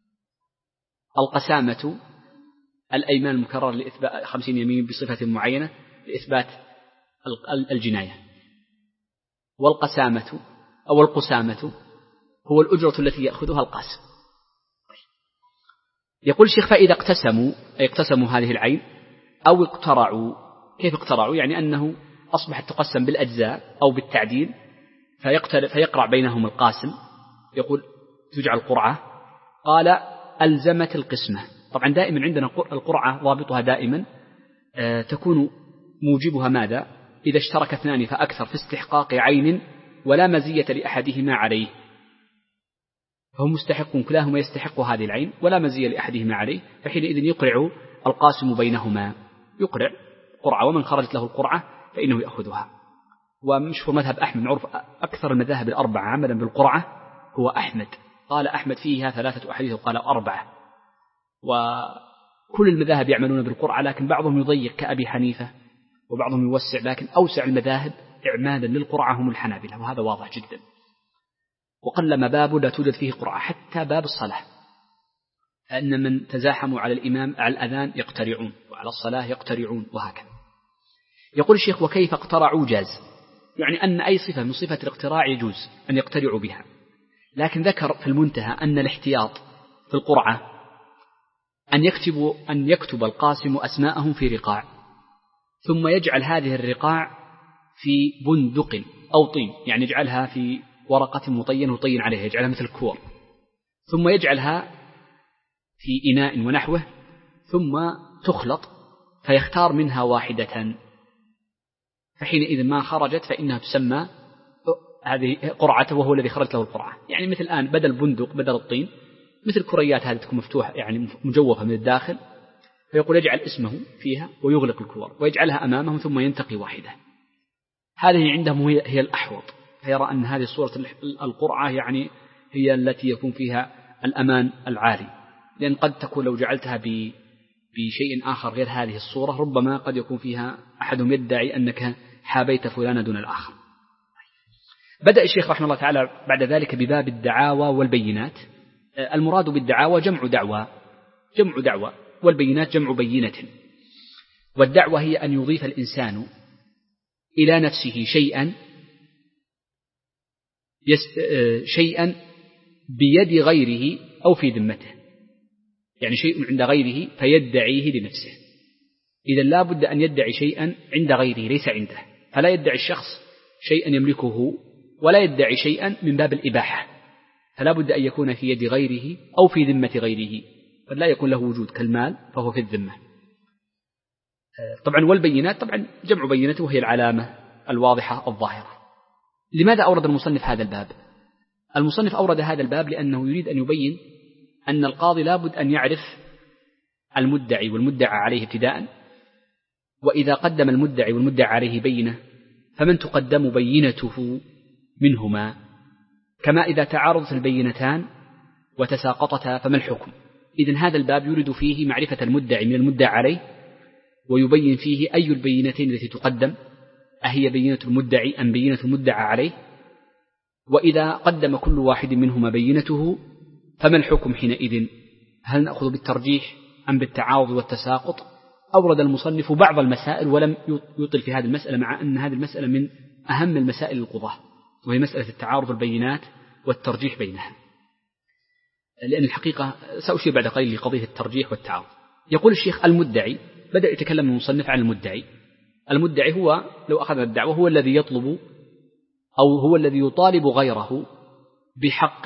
القسامة الأيمان المكررة لإثبات خمسين يمين بصفة معينة لإثبات الجناية، والقسامة أو القسامة هو الأجرة التي يأخذها القاسم. يقول الشيخ فإذا اقتسموا أي اقتسموا هذه العين أو اقترعوا. كيف اقترعوا؟ يعني أنه أصبحت تقسم بالأجزاء أو بالتعديل، فيقرع بينهم القاسم، يقول تجعل قرعة. قال ألزمت القسمة. طبعا دائما عندنا القرعة ضابطها دائما آه تكون موجبها ماذا؟ إذا اشترك اثنان فأكثر في استحقاق عين ولا مزية لأحدهما عليه، فهم مستحق كلاهما يستحق هذه العين ولا مزية لأحدهما عليه، فحينئذ يقرع القاسم بينهما، يقرع قرعة، ومن خرجت له القرعة فإنه يأخذها. ومشهور مذهب أحمد، معروف أكثر المذاهب الأربعة عملا بالقرعة هو أحمد، قال أحمد فيها ثلاثة أحاديث وقال أربعة، وكل المذاهب يعملون بالقرعة، لكن بعضهم يضيق كأبي حنيفة وبعضهم يوسع، لكن أوسع المذاهب إعمالا للقرعة هم الحنابلة، وهذا واضح جدا. وقلما باب لا توجد فيه قرعة، حتى باب الصلاة أن من تزاحموا على الإمام على الأذان يقترعون وعلى الصلاة يقترعون وهكذا. يقول الشيخ وكيف اقترعوا جاز، يعني أن أي صفة من صفة الاقتراع يجوز أن يقترعوا بها، لكن ذكر في المنتهى أن الاحتياط في القرعة أن يكتب أن يكتب القاسم أسماءهم في رقاع، ثم يجعل هذه الرقاع في بندق أو طين، يعني يجعلها في ورقة مطينة وطين عليها، يجعلها مثل كور، ثم يجعلها في إناء ونحوه، ثم تخلط فيختار منها واحدة، فحينئذ ما خرجت فإنها تسمى هذه قرعته وهو الذي خرج له القرعة. يعني مثل الآن بدل بندق بدل الطين مثل كريات هذه تكون مفتوحة يعني مجوفة من الداخل، فيقول يجعل اسمه فيها ويغلق الكور ويجعلها أمامهم ثم ينتقي واحدة. هذه عندهم هي الأحوط، فيرى أن هذه صورة القرعة يعني هي التي يكون فيها الأمان العالي، لأن قد تكون لو جعلتها بشيء آخر غير هذه الصورة ربما قد يكون فيها أحدهم يدعي أنك حابيت فلانا دون الآخر. بدأ الشيخ رحمه الله تعالى بعد ذلك بباب الدعاوى والبينات. المراد بالدعاوى جمع دعوى جمع دعوى والبينات جمع بينة. والدعوة هي أن يضيف الإنسان إلى نفسه شيئا شيئا بيد غيره أو في ذمته، يعني شيء عند غيره فيدعيه لنفسه. إذا لا بد أن يدعي شيئا عند غيره ليس عنده، فلا يدعي الشخص شيئا يملكه ولا يدعي شيئا من باب الإباحة، فلا بد أن يكون في يد غيره أو في ذمة غيره، فلا يكون له وجود كالمال فهو في الذمة. طبعا والبينات طبعا جمع بينته وهي العلامة الواضحة الظاهرة. لماذا أورد المصنف هذا الباب؟ المصنف أورد هذا الباب لأنه يريد أن يبين أن القاضي لا بد أن يعرف المدعي والمدعى عليه ابتداء، وإذا قدم المدعي والمدعى عليه بينة فمن تقدم بينته منهما، كما إذا تعارضت البينتان وتساقطتا فما الحكم. إذن هذا الباب يريد فيه معرفة المدعي من المدعى عليه، ويبين فيه أي البينتين التي تقدم، أهي بينة المدعي أم بينة المدعى عليه، وإذا قدم كل واحد منهما بينته فما الحكم حينئذ، هل نأخذ بالترجيح أم بالتعارض والتساقط؟ أورد المصنف بعض المسائل ولم يطل في هذه المسألة، مع أن هذه المسألة من أهم المسائل القضاة، وهي مسألة التعارض البينات والترجيح بينها، لأن الحقيقة سأشير بعد قليل لقضية الترجيح والتعارض. يقول الشيخ المدعي، بدأ يتكلم المصنف عن المدعي. المدعي هو لو أخذنا الدعوة هو الذي يطلب أو هو الذي يطالب غيره بحق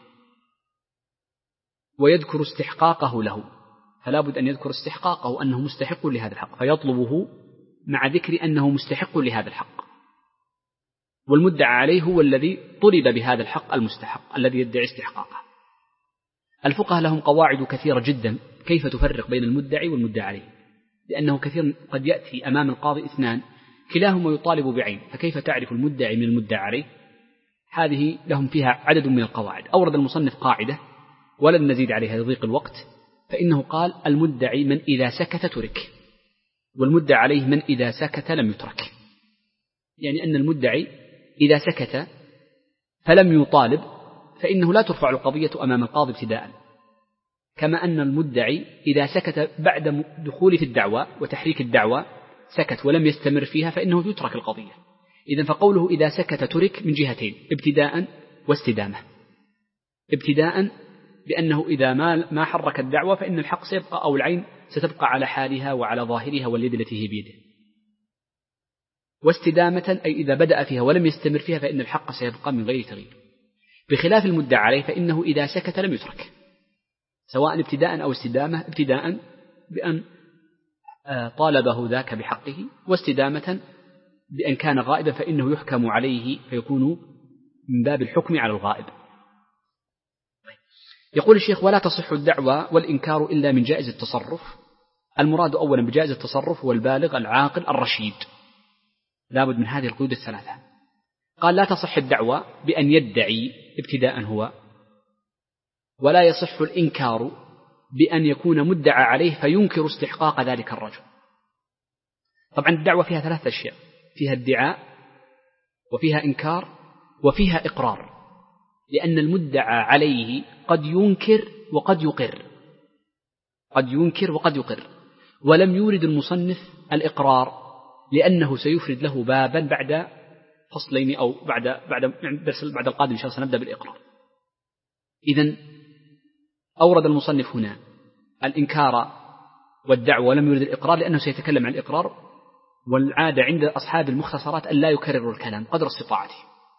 ويذكر استحقاقه له، فلا بد أن يذكر استحقاقه أنه مستحق لهذا الحق فيطلبه مع ذكر أنه مستحق لهذا الحق. والمدعى عليه هو الذي طلب بهذا الحق المستحق الذي يدعي استحقاقه. الفقهاء لهم قواعد كثيرة جدا كيف تفرق بين المدعي والمدعى عليه، لأنه كثير قد يأتي أمام القاضي اثنان كلاهما يطالب بعين، فكيف تعرف المدعي من المدعى عليه؟ هذه لهم فيها عدد من القواعد. أورد المصنف قاعدة ولن نزيد عليها لضيق الوقت، فإنه قال المدعي من إذا سكت ترك، والمدعى عليه من إذا سكت لم يترك. يعني أن المدعي إذا سكت فلم يطالب فإنه لا ترفع القضية أمام القاضي ابتداء، كما أن المدعي إذا سكت بعد دخول في الدعوة وتحريك الدعوة سكت ولم يستمر فيها فإنه يترك القضية. إذن فقوله إذا سكت ترك من جهتين، ابتداء واستدامة. ابتداء بأنه إذا ما ما حرك الدعوة فإن الحق سيبقى أو العين ستبقى على حالها وعلى ظاهرها واليد التي هي بيده. واستدامة أي إذا بدأ فيها ولم يستمر فيها فإن الحق سيبقى من غير تغيير. بخلاف المدعى عليه فإنه إذا سكت لم يترك، سواء ابتداء أو استدامة. ابتداء بأن طالبه ذاك بحقه، واستدامة بأن كان غائبا فإنه يحكم عليه فيكون من باب الحكم على الغائب. يقول الشيخ ولا تصح الدعوة والإنكار إلا من جائز التصرف. المراد أولا بجائز التصرف هو البالغ العاقل الرشيد، لابد من هذه القيود الثلاثة. قال لا تصح الدعوة بأن يدعي ابتداء هو، ولا يصح الإنكار بأن يكون مدعى عليه فينكر استحقاق ذلك الرجل. طبعا الدعوة فيها ثلاثة أشياء، فيها ادعاء وفيها إنكار وفيها إقرار، لأن المدعى عليه قد ينكر وقد يقر، قد ينكر وقد يقر. ولم يورد المصنف الإقرار لأنه سيفرد له بابا بعد فصلين أو بعد بعد درس بعد القادم إن شاء الله سنبدأ بالإقرار. إذن أورد المصنف هنا الإنكار والدعوة ولم يورد الإقرار لأنه سيتكلم عن الإقرار، والعادة عند أصحاب المختصرات أن لا يكرروا الكلام قدر استطاعته.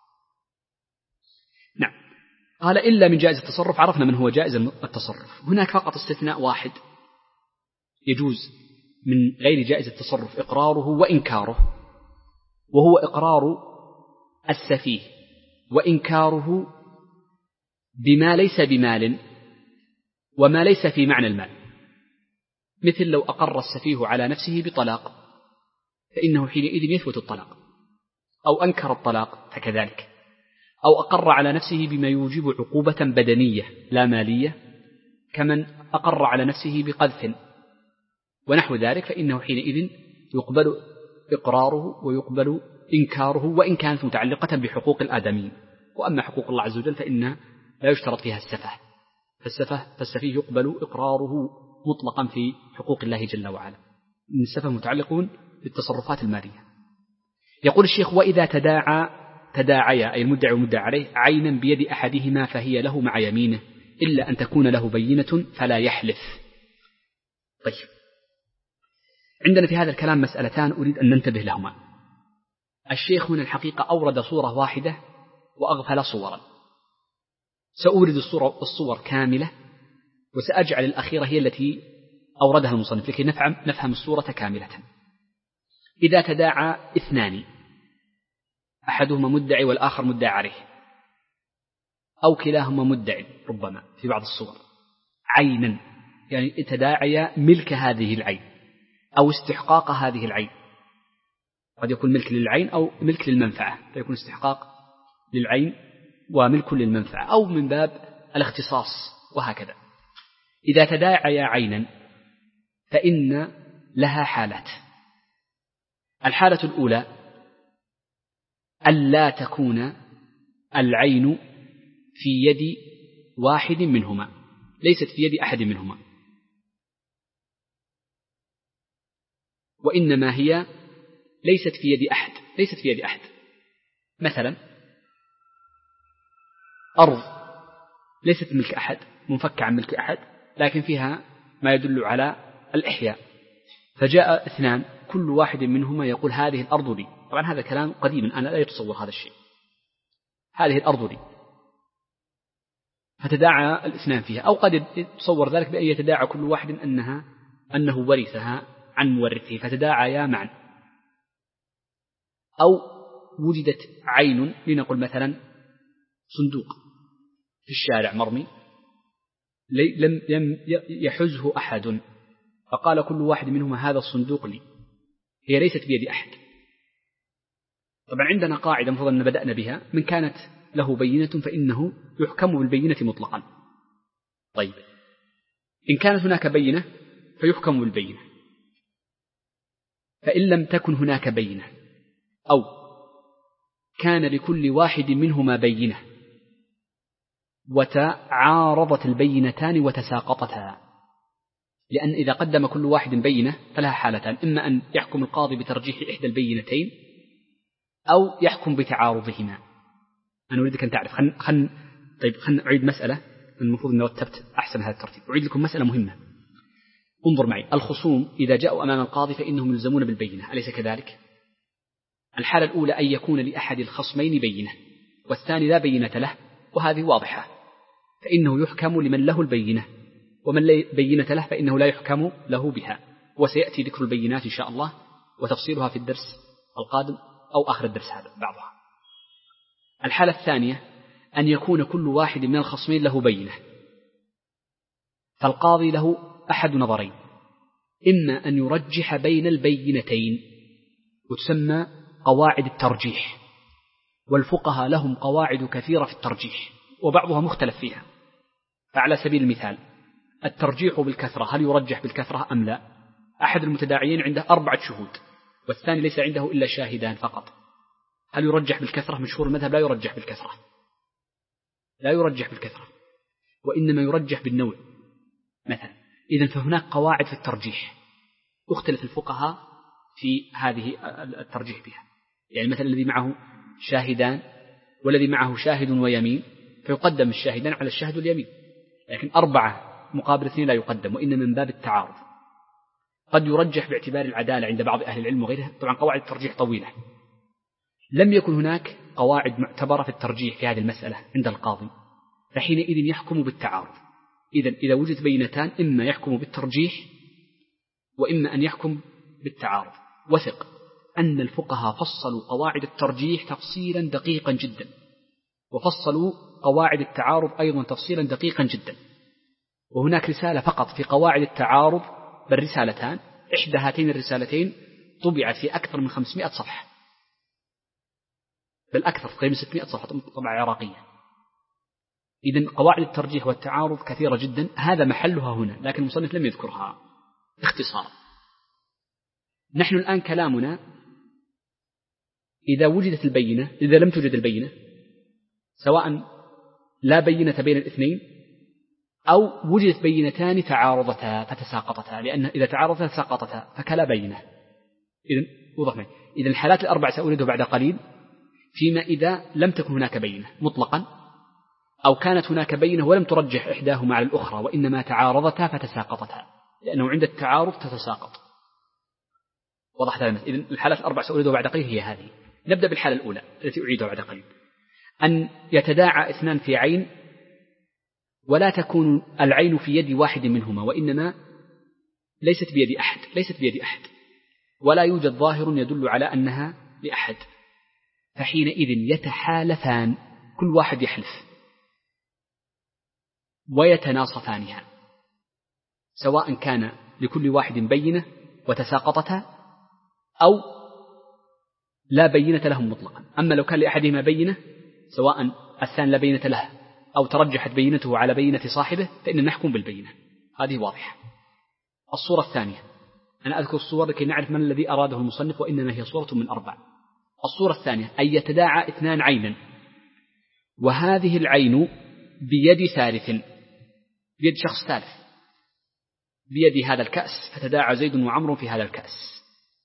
نعم. قال إلا من جائز التصرف. عرفنا من هو جائز التصرف. هناك فقط استثناء واحد يجوز من غير جائز التصرف إقراره وإنكاره، وهو إقرار السفيه وإنكاره بما ليس بمال وما ليس في معنى المال. مثل لو أقر السفيه على نفسه بطلاق فإنه حينئذ يثبت الطلاق، أو أنكر الطلاق فكذلك، أو أقر على نفسه بما يوجب عقوبة بدنية لا مالية كمن أقر على نفسه بقذف ونحو ذلك، فإنه حينئذ يقبل إقراره ويقبل إنكاره وإن كانت متعلقة بحقوق الآدميين. وأما حقوق الله عز وجل فإنها لا يشترط فيها السفه، فالسفه فالسفيه يقبل إقراره مطلقا في حقوق الله جل وعلا، إن السفه متعلق بالتصرفات المالية. يقول الشيخ: وإذا تداعى تداعيا أي المدعي والمدعى عليه عينا بيد أحدهما فهي له مع يمينه إلا أن تكون له بينة فلا يحلف. طيب، عندنا في هذا الكلام مسألتان أريد أن ننتبه لهما. الشيخ هنا الحقيقة أورد صورة واحدة وأغفل صورا. سأورد الصورة الصور كاملة وسأجعل الأخيرة هي التي أوردها المصنف لكي نفهم, نفهم الصورة كاملة. إذا تداعى اثنان أحدهما مدعي والآخر مدعي عليه، أو كلاهما مدعي ربما في بعض الصور عينا، يعني تداعي ملك هذه العين أو استحقاق هذه العين. قد يكون ملك للعين أو ملك للمنفعة، فيكون استحقاق للعين وملك للمنفعة، أو من باب الاختصاص وهكذا. إذا تداعي عينا فإن لها حالات. الحالة الأولى ألا تكون العين في يد واحد منهما، ليست في يد أحد منهما، وإنما هي ليست في يد أحد ليست في يد أحد مثلا أرض ليست ملك أحد، منفكة عن ملك أحد، لكن فيها ما يدل على الإحياء، فجاء اثنان كل واحد منهما يقول هذه الأرض لي. طبعا هذا كلام قديم، أنا لا يتصور هذا الشيء. هذه الأرض لي، فتداعى الاثنان فيها، أو قد يتصور ذلك بأن يتداعى كل واحد أنها أنه ورثها عن مورثه فتداعيا معا. أو وجدت عين، لنقل مثلا صندوق في الشارع مرمي لم يحزه أحد، فقال كل واحد منهما هذا الصندوق لي، هي ليست بيد أحد. طبعا عندنا قاعدة مفروض أن بدأنا بها: من كانت له بينة فإنه يحكم بالبينة مطلقا. طيب، إن كانت هناك بينة فيحكم بالبينة، فإن لم تكن هناك بينة أو كان لكل واحد منهما بينة وتعارضت البينتان وتساقطتا، لأن إذا قدم كل واحد بينة فلها حالتان: إما أن يحكم القاضي بترجيح إحدى البينتين أو يحكم بتعارضهما. أنا أريدك أن تعرف خن... خن... طيب خلنا أعيد مسألة، المفروض أن رتبت أحسن هذا الترتيب. أعيد لكم مسألة مهمة. انظر معي، الخصوم إذا جاءوا أمام القاضي فإنهم يلزمون بالبينة، أليس كذلك؟ الحالة الأولى أن يكون لأحد الخصمين بينة والثاني لا بينة له، وهذه واضحة، فإنه يحكم لمن له البينة، ومن لا بينة له فإنه لا يحكم له بها. وسيأتي ذكر البينات إن شاء الله وتفصيلها في الدرس القادم أو آخر الدرس هذا بعضها. الحالة الثانية أن يكون كل واحد من الخصمين له بينة، فالقاضي له أحد نظرين: إما أن يرجح بين البينتين وتسمى قواعد الترجيح، والفقهاء لهم قواعد كثيرة في الترجيح وبعضها مختلف فيها. فعلى سبيل المثال الترجيح بالكثرة، هل يرجح بالكثرة أم لا؟ أحد المتداعيين عنده أربعة شهود والثاني ليس عنده إلا شاهدان فقط، هل يرجح بالكثرة؟ مشهور المذهب لا يرجح بالكثرة، لا يرجح بالكثرة، وإنما يرجح بالنوع. مثلا إذن فهناك قواعد في الترجيح اختلف الفقهاء في هذه الترجيح بها. يعني مثلا الذي معه شاهدان والذي معه شاهد ويمين فيقدم الشاهدان على الشاهد واليمين، لكن أربعة مقابل اثنين لا يقدم، وإن من باب التعارض. قد يرجح باعتبار العدالة عند بعض أهل العلم وغيرها. طبعا قواعد الترجيح طويلة. لم يكن هناك قواعد معتبرة في الترجيح في هذه المسألة عند القاضي، فحينئذ يحكم بالتعارض. إذن إذا وجدت بينتان إما يحكم بالترجيح وإما أن يحكم بالتعارض. وثق أن الفقهاء فصلوا قواعد الترجيح تفصيلا دقيقا جدا، وفصلوا قواعد التعارض أيضا تفصيلا دقيقا جدا. وهناك رسالة فقط في قواعد التعارض، بل رسالتان، إحدى هاتين الرسالتين طبعت في أكثر من خمسمائة صفحة، بل أكثر، تقريبا ستمائة صفحة طبعة عراقية. إذن قواعد الترجيح والتعارض كثيرة جدا، هذا محلها هنا، لكن المصنف لم يذكرها اختصارا. نحن الآن كلامنا إذا وجدت البينة، إذا لم توجد البينة، سواء لا بينة بين الاثنين أو وجدت بينتان تعارضتا فتساقطتا، لأن إذا تعارضتا تساقطتا فكلا بينة. إذن وضح معي. إذن الحالات الأربع سأورده بعد قليل، فيما إذا لم تكن هناك بينة مطلقا، أو كانت هناك بينة ولم ترجح إحداهما على الأخرى وإنما تعارضتا فتساقطتا، لأنه عند التعارض تتساقط. وضحت هذا. إذن الحالات الأربع سأورده بعد قليل هي هذه. نبدأ بالحالة الأولى التي أعيدها بعد قليل، أن يتداعى اثنان في عين ولا تكون العين في يد واحد منهما، وإنما ليست بيد أحد ليست بيد أحد ولا يوجد ظاهر يدل على أنها لأحد، فحينئذ يتحالفان، كل واحد يحلف ويتناصفانها، سواء كان لكل واحد بينة وتساقطتا أو لا بينة لهم مطلقا. أما لو كان لأحدهما بينة، سواء الثاني لا بينة له أو ترجحت بينته على بينة صاحبه، فإن نحكم بالبينة. هذه واضحة. الصورة الثانية، أنا أذكر الصور لكي نعرف من الذي أراده المصنف، وإنما هي صورة من أربع. الصورة الثانية أن يتداعى اثنان عينا، وهذه العين بيد ثالث، بيد شخص ثالث، بيد هذا الكأس، فتداعى زيد وعمر في هذا الكأس.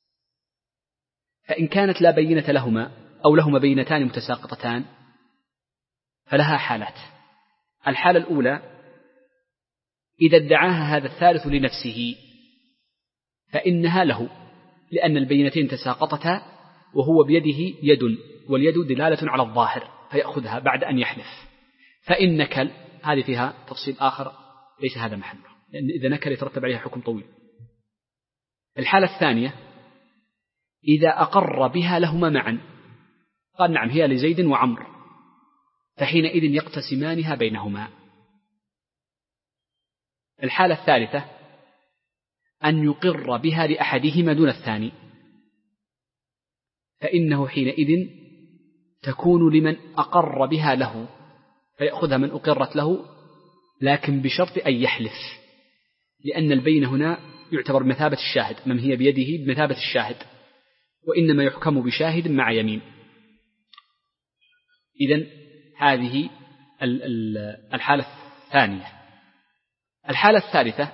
فإن كانت لا بينة لهما أو لهما بينتان متساقطتان فلها حالات. الحالة الأولى إذا ادعاها هذا الثالث لنفسه فإنها له، لأن البينتين تساقطتا وهو بيده يد، واليد دلالة على الظاهر فيأخذها بعد أن يحلف. فإن نكل، هذه فيها تفصيل آخر ليس هذا محله، لأن إذا نكل يترتب عليها حكم طويل. الحالة الثانية إذا أقر بها لهما معا، قال نعم هي لزيد وعمر، فحينئذ يقتسمانها بينهما. الحالة الثالثة أن يقر بها لأحدهما دون الثاني، فإنه حينئذ تكون لمن أقر بها له، فيأخذها من أقرت له، لكن بشرط أن يحلف، لأن البين هنا يعتبر بمثابة الشاهد، من هي بيده بمثابة الشاهد، وإنما يحكم بشاهد مع يمين. إذن هذه الحالة الثانية. الحالة الثالثة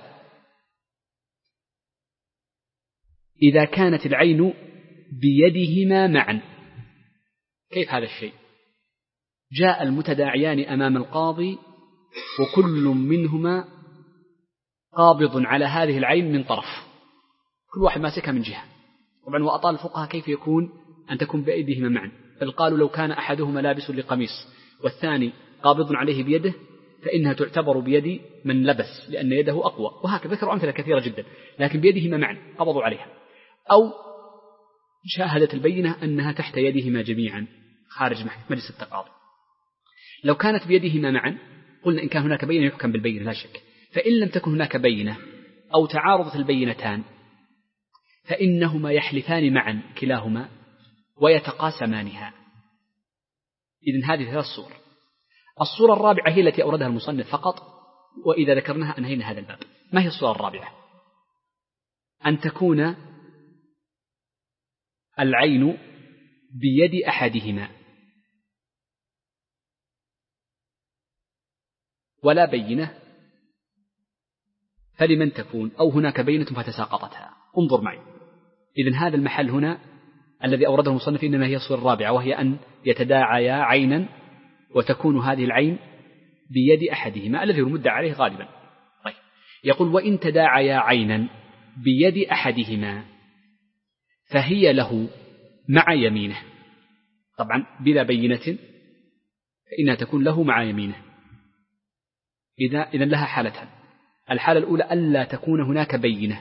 إذا كانت العين بيدهما معا. كيف هذا الشيء؟ جاء المتداعيان أمام القاضي وكل منهما قابض على هذه العين من طرف، كل واحد ماسكها من جهة. طبعا وأطال الفقهاء كيف يكون أن تكون بأيديهما معا، بل قالوا لو كان أحدهما لابس لقميص والثاني قابض عليه بيده فإنها تعتبر بيد من لبس، لأن يده أقوى، وهكذا ذكروا أمثلة كثيرة جدا، لكن بيدهما معا قبضوا عليها. أو شاهدت البينة أنها تحت يدهما جميعا خارج مجلس التقاضي. لو كانت بيدهما معا قلنا إن كان هناك بينة يحكم بالبينة لا شك، فإن لم تكن هناك بينة أو تعارضت البينتان فإنهما يحلفان معا كلاهما ويتقاسمانها. إذن هذه ثلاث صور. الصورة الرابعة هي التي أوردها المصنف فقط، وإذا ذكرناها أنهينا هذا الباب. ما هي الصورة الرابعة؟ أن تكون العين بيد أحدهما ولا بينة، فلمن تكون، أو هناك بينة فتساقطتها. انظر معي، إذن هذا المحل هنا الذي أورده المصنف إنما هي الصورة الرابعة، وهي أن يتداعيا عينا وتكون هذه العين بيد أحدهما الذي هو المدعى عليه غالبا. طيب، يقول وإن تداعيا عينا بيد أحدهما فهي له مع يمينه. طبعا بلا بينة فإنها تكون له مع يمينه. إذا إذن لها حالتان. الحالة الأولى ألا تكون هناك بينة،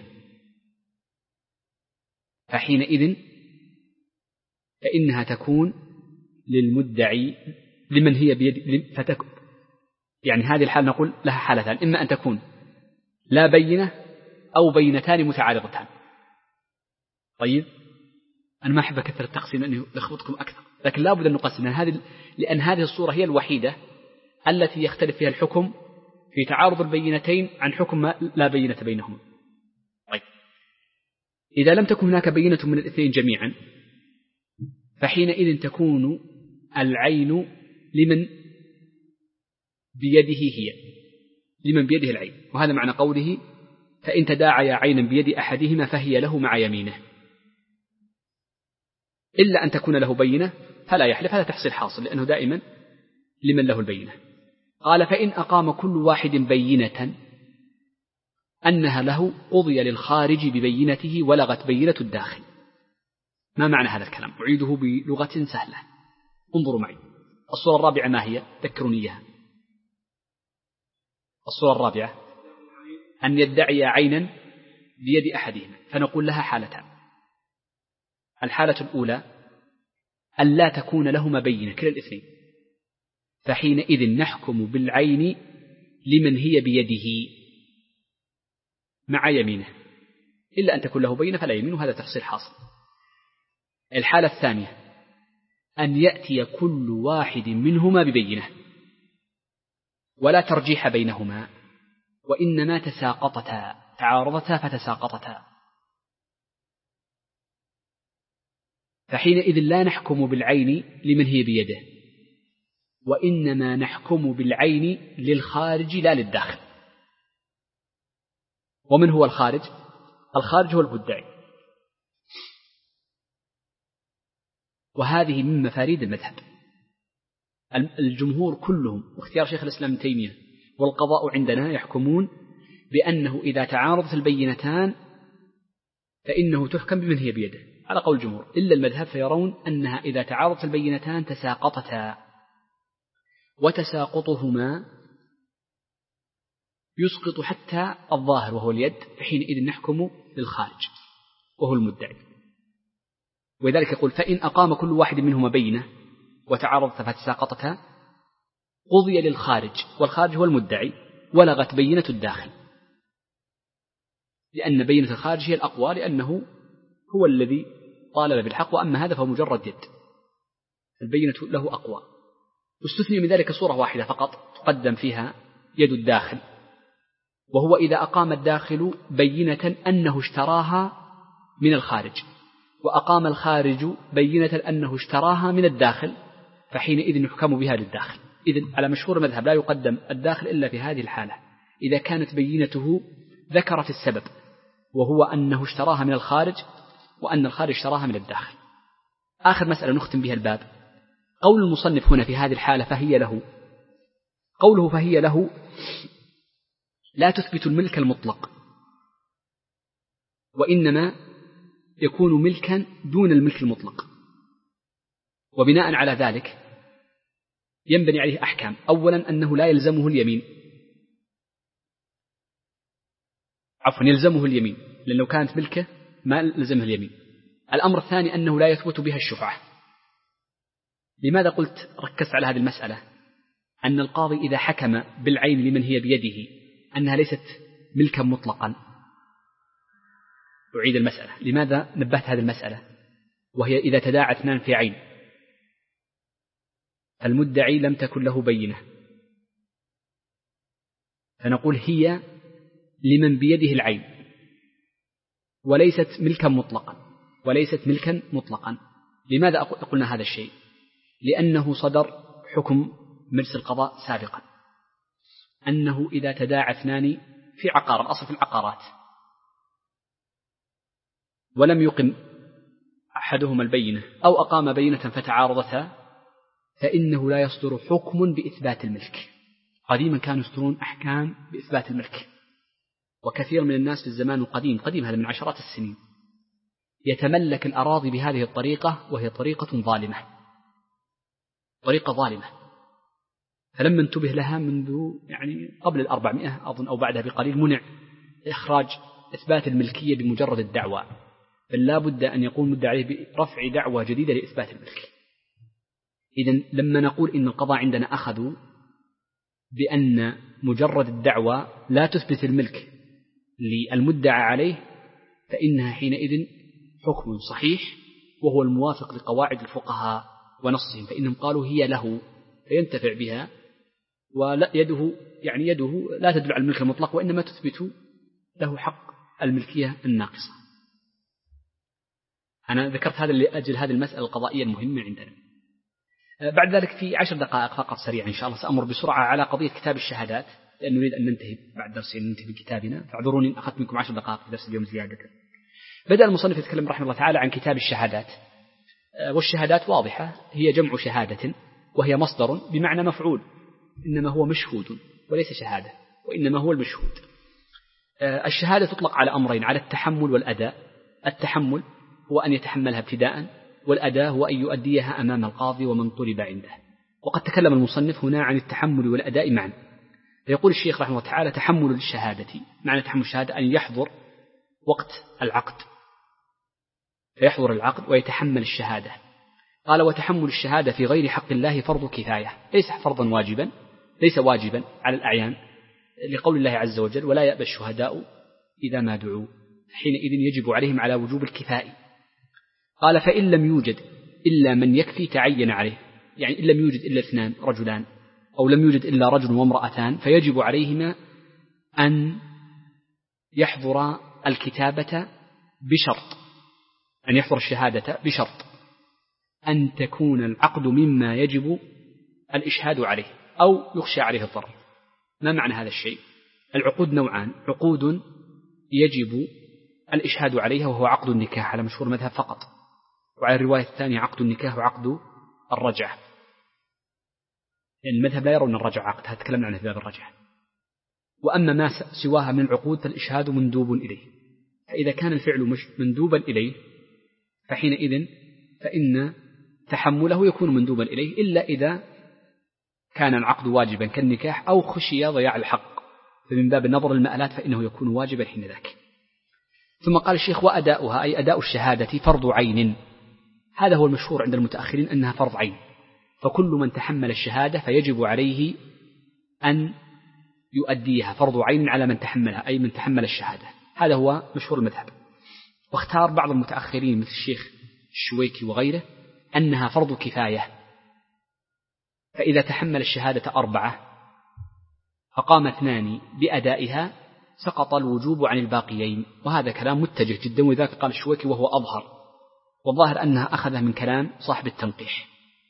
فحينئذ فإنها تكون للمدعي لمن هي بيد فتكون، يعني هذه الحالة نقول لها حالتان، إما أن تكون لا بينة أو بينتان متعارضتان. طيب، أنا ما أحب أكثر التقسيم لأنه يخبطكم أكثر، لكن لا بد أن نقسم هذه، لأن هذه الصورة هي الوحيدة التي يختلف فيها الحكم في تعارض البينتين عن حكم ما لا بينة بينهما. طيب، إذا لم تكن هناك بينة من الاثنين جميعا فحينئذ تكون العين لمن بيده هي، لمن بيده العين، وهذا معنى قوله فإن تداعيا عينا بيد أحدهما فهي له مع يمينه، إلا أن تكون له بينة فلا يحلف، هذا تحصيل حاصل لأنه دائما لمن له البينة. قال فإن أقام كل واحد بينة أنها له قضي للخارج ببينته ولغت بينة الداخل. ما معنى هذا الكلام؟ أعيده بلغة سهلة. انظروا معي، الصورة الرابعة ما هي؟ ذكروني إياها. الصورة الرابعة أن يدعي عينا بيد أحدهما، فنقول لها حالتان. الحالة الأولى أن لا تكون لهما بينة كلا الاثنين، فحينئذ نحكم بالعين لمن هي بيده مع يمينه، إلا أن تكون له بينة فلا يمين، وهذا تحصيل حاصل. الحالة الثانية أن يأتي كل واحد منهما ببينة ولا ترجيح بينهما، وإنما تساقطتا، تعارضتا فتساقطتا، فحينئذ لا نحكم بالعين لمن هي بيده، وإنما نحكم بالعين للخارج لا للداخل. ومن هو الخارج؟ الخارج هو المدعي، وهذه من مفاريد المذهب. الجمهور كلهم واختيار شيخ الإسلام ابن تيمية والقضاء عندنا يحكمون بأنه إذا تعارضت البينتان فإنه تحكم بمن هي بيده على قول الجمهور، إلا المذهب فيرون أنها إذا تعارضت البينتان تساقطتا، وتساقطهما يسقط حتى الظاهر وهو اليد، فحينئذ نحكم للخارج وهو المدعي. ولذلك يقول فإن أقام كل واحد منهما بينة وتعارضت فتساقطتا قضي للخارج، والخارج هو المدعي، ولغت بينة الداخل، لأن بينة الخارج هي الأقوى لأنه هو الذي طالب بالحق، وأما هذا فهو مجرد يد، البينة له أقوى. واستثني من ذلك صورة واحدة فقط تقدم فيها يد الداخل، وهو إذا أقام الداخل بينة أنه اشتراها من الخارج، وأقام الخارج بينة أنه اشتراها من الداخل، فحينئذ يحكم بها للداخل. إذن على مشهور المذهب لا يقدم الداخل إلا في هذه الحالة، إذا كانت بينته ذكرت السبب وهو أنه اشتراها من الخارج وأن الخارج اشتراها من الداخل. آخر مسألة نختم بها الباب، قول المصنف هنا في هذه الحالة فهي له، قوله فهي له لا تثبت الملك المطلق، وإنما يكون ملكا دون الملك المطلق، وبناء على ذلك ينبني عليه أحكام. أولا أنه لا يلزمه اليمين، عفوا يلزمه اليمين، لأنه كانت ملكه ما لزمه اليمين. الأمر الثاني أنه لا يثبت بها الشفعة. لماذا قلت ركزت على هذه المسألة؟ أن القاضي إذا حكم بالعين لمن هي بيده أنها ليست ملكا مطلقا. أعيد المسألة، لماذا نبهت هذه المسألة؟ وهي إذا تداعى اثنان في عين المدعي لم تكن له بينة، فنقول هي لمن بيده العين وليست ملكا مطلقا، وليست ملكا مطلقا. لماذا قلنا هذا الشيء؟ لأنه صدر حكم مجلس القضاء سابقا أنه إذا تداعى اثنان في عقار، الأصل في العقارات، ولم يقم أحدهما البينة أو أقام بينة فتعارضتا فإنه لا يصدر حكم بإثبات الملك. قديما كانوا يصدرون أحكام بإثبات الملك، وكثير من الناس في الزمان القديم قديم هذا من عشرات السنين يتملك الأراضي بهذه الطريقة، وهي طريقة ظالمة، طريقة ظالمة. فلما انتبه لها منذ يعني قبل الأربعمائة أظن أو بعدها بقليل منع إخراج إثبات الملكية بمجرد الدعوة، بل لا بد أن يقوم مدعي برفع دعوة جديدة لإثبات الملك. إذن لما نقول إن القضاء عندنا أخذوا بأن مجرد الدعوة لا تثبت الملك للمدعى عليه، فإنها حينئذ حكم صحيح وهو الموافق لقواعد الفقهاء ونصهم، فإنهم قالوا هي له فينتفع بها، ولا يده يعني يده لا تدل على الملك المطلق، وإنما تثبت له حق الملكية الناقصة. أنا ذكرت هذا لأجل هذه المسألة القضائية المهمة عندنا. بعد ذلك في عشر دقائق فقط سريعا إن شاء الله سأمر بسرعة على قضية كتاب الشهادات، لأنه نريد أن ننتهي بعد درسين ننتهي بكتابنا، فاعذروني أخذت منكم عشر دقائق في درس اليوم زيادة. بدأ المصنف يتكلم رحمه الله تعالى عن كتاب الشهادات، والشهادات واضحة هي جمع شهادة، وهي مصدر بمعنى مفعول، إنما هو مشهود وليس شهادة، وإنما هو المشهود. الشهادة تطلق على أمرين، على التحمل والأداء. التحمل هو أن يتحملها ابتداء، والأداء هو أن يؤديها أمام القاضي ومن طلب عنده. وقد تكلم المصنف هنا عن التحمل والأداء معا. يقول الشيخ رحمه الله تعالى: تحمل الشهادة، معنى تحمل الشهادة أن يحضر وقت العقد، فيحضر العقد ويتحمل الشهادة. قال: وتحمل الشهادة في غير حق الله فرض كفاية، ليس فرضا واجبا، ليس واجبا على الأعيان، لقول الله عز وجل: ولا يأبى الشهداء إذا ما دعوا، حينئذ يجب عليهم على وجوب الكفاء. قال: فإن لم يوجد إلا من يكفي تعين عليه، يعني إن لم يوجد إلا اثنان رجلان، أو لم يوجد إلا رجل وامرأتان، فيجب عليهما أن يحضر الكتابة بشرط، أن يحضر الشهادة بشرط أن تكون العقد مما يجب الإشهاد عليه أو يخشى عليه الضرر. ما معنى هذا الشيء؟ العقود نوعان: عقود يجب الإشهاد عليها وهو عقد النكاح على مشهور المذهب فقط، وعلى الرواية الثانية عقد النكاح وعقد الرجعة، يعني المذهب لا يرون الرجعة عقد، هذا تكلمنا عنه في باب الرجعة. وأما ما سواها من العقود فالإشهاد مندوب إليه، فإذا كان الفعل مندوبا إليه فحينئذ فإن تحمله يكون مندوبا إليه، إلا إذا كان العقد واجبا كالنكاح أو خشي ضياع الحق، فمن باب النظر المآلات فإنه يكون واجبا حين ذاك. ثم قال الشيخ: وأداؤها أي أداء الشهادة فرض عين، هذا هو المشهور عند المتأخرين أنها فرض عين، فكل من تحمل الشهادة فيجب عليه أن يؤديها، فرض عين على من تحملها أي من تحمل الشهادة، هذا هو مشهور المذهب. واختار بعض المتأخرين مثل الشيخ الشويكي وغيره أنها فرض كفاية، فإذا تحمل الشهادة أربعة فقام اثنان بأدائها سقط الوجوب عن الباقيين، وهذا كلام متجه جدا، وذاك قال الشويكي وهو أظهر، والظاهر أنها أخذها من كلام صاحب التنقيح.